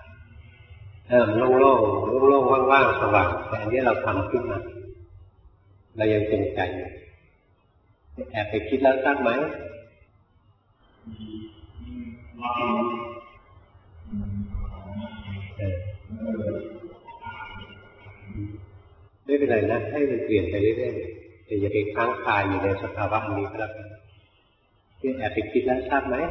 เออโล่งๆโล่งๆว่างๆสว่างแต่อันนี้เราทำขึ้นมาเรายังจงใจแอบไปคิดแล้วทราบไหมไม่เป็นไรนะให้มันเปลี่ยนไปเรื่อยๆแต่อย่าไปค้างคาอยู่ในสภาวะนี้ก็แล้วกันที่แอบไปคิดแล้วทราบไหม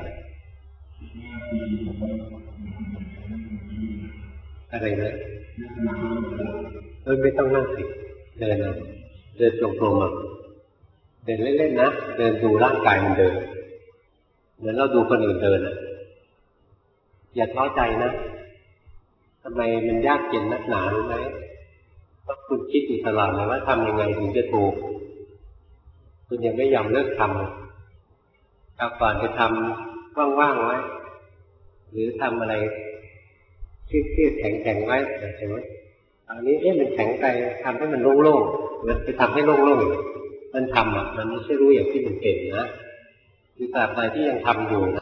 อะไรนะเออไม่ต้องนั่งสิเดินเอาเดินตรงๆอ่ะเดินเล่นๆนะเดินดูร่างกายมันเดินเหมือนเราดูคนอื่นเดินอ่ะอย่าท้อใจนะทำไมมันยากเย็นนักหนารู้ไหมเพราะคุณคิดอยู่ตลอดเลยว่าทำยังไงถึงจะถูกคุณยังไม่ยอมเลิกทำเอาก่อนไปทำว่างๆไว้หรือทำอะไรเครียดๆแข็งๆไว้ใช่ไหมอันนี้เอ๊ะมันแข็งไปทำให้มันโล่งๆมันไปทำให้โล่งๆมันทำอ่ะมันไม่ใช่รู้อย่างที่มันเป็นนะคือตราบใดที่ยังทำอยู่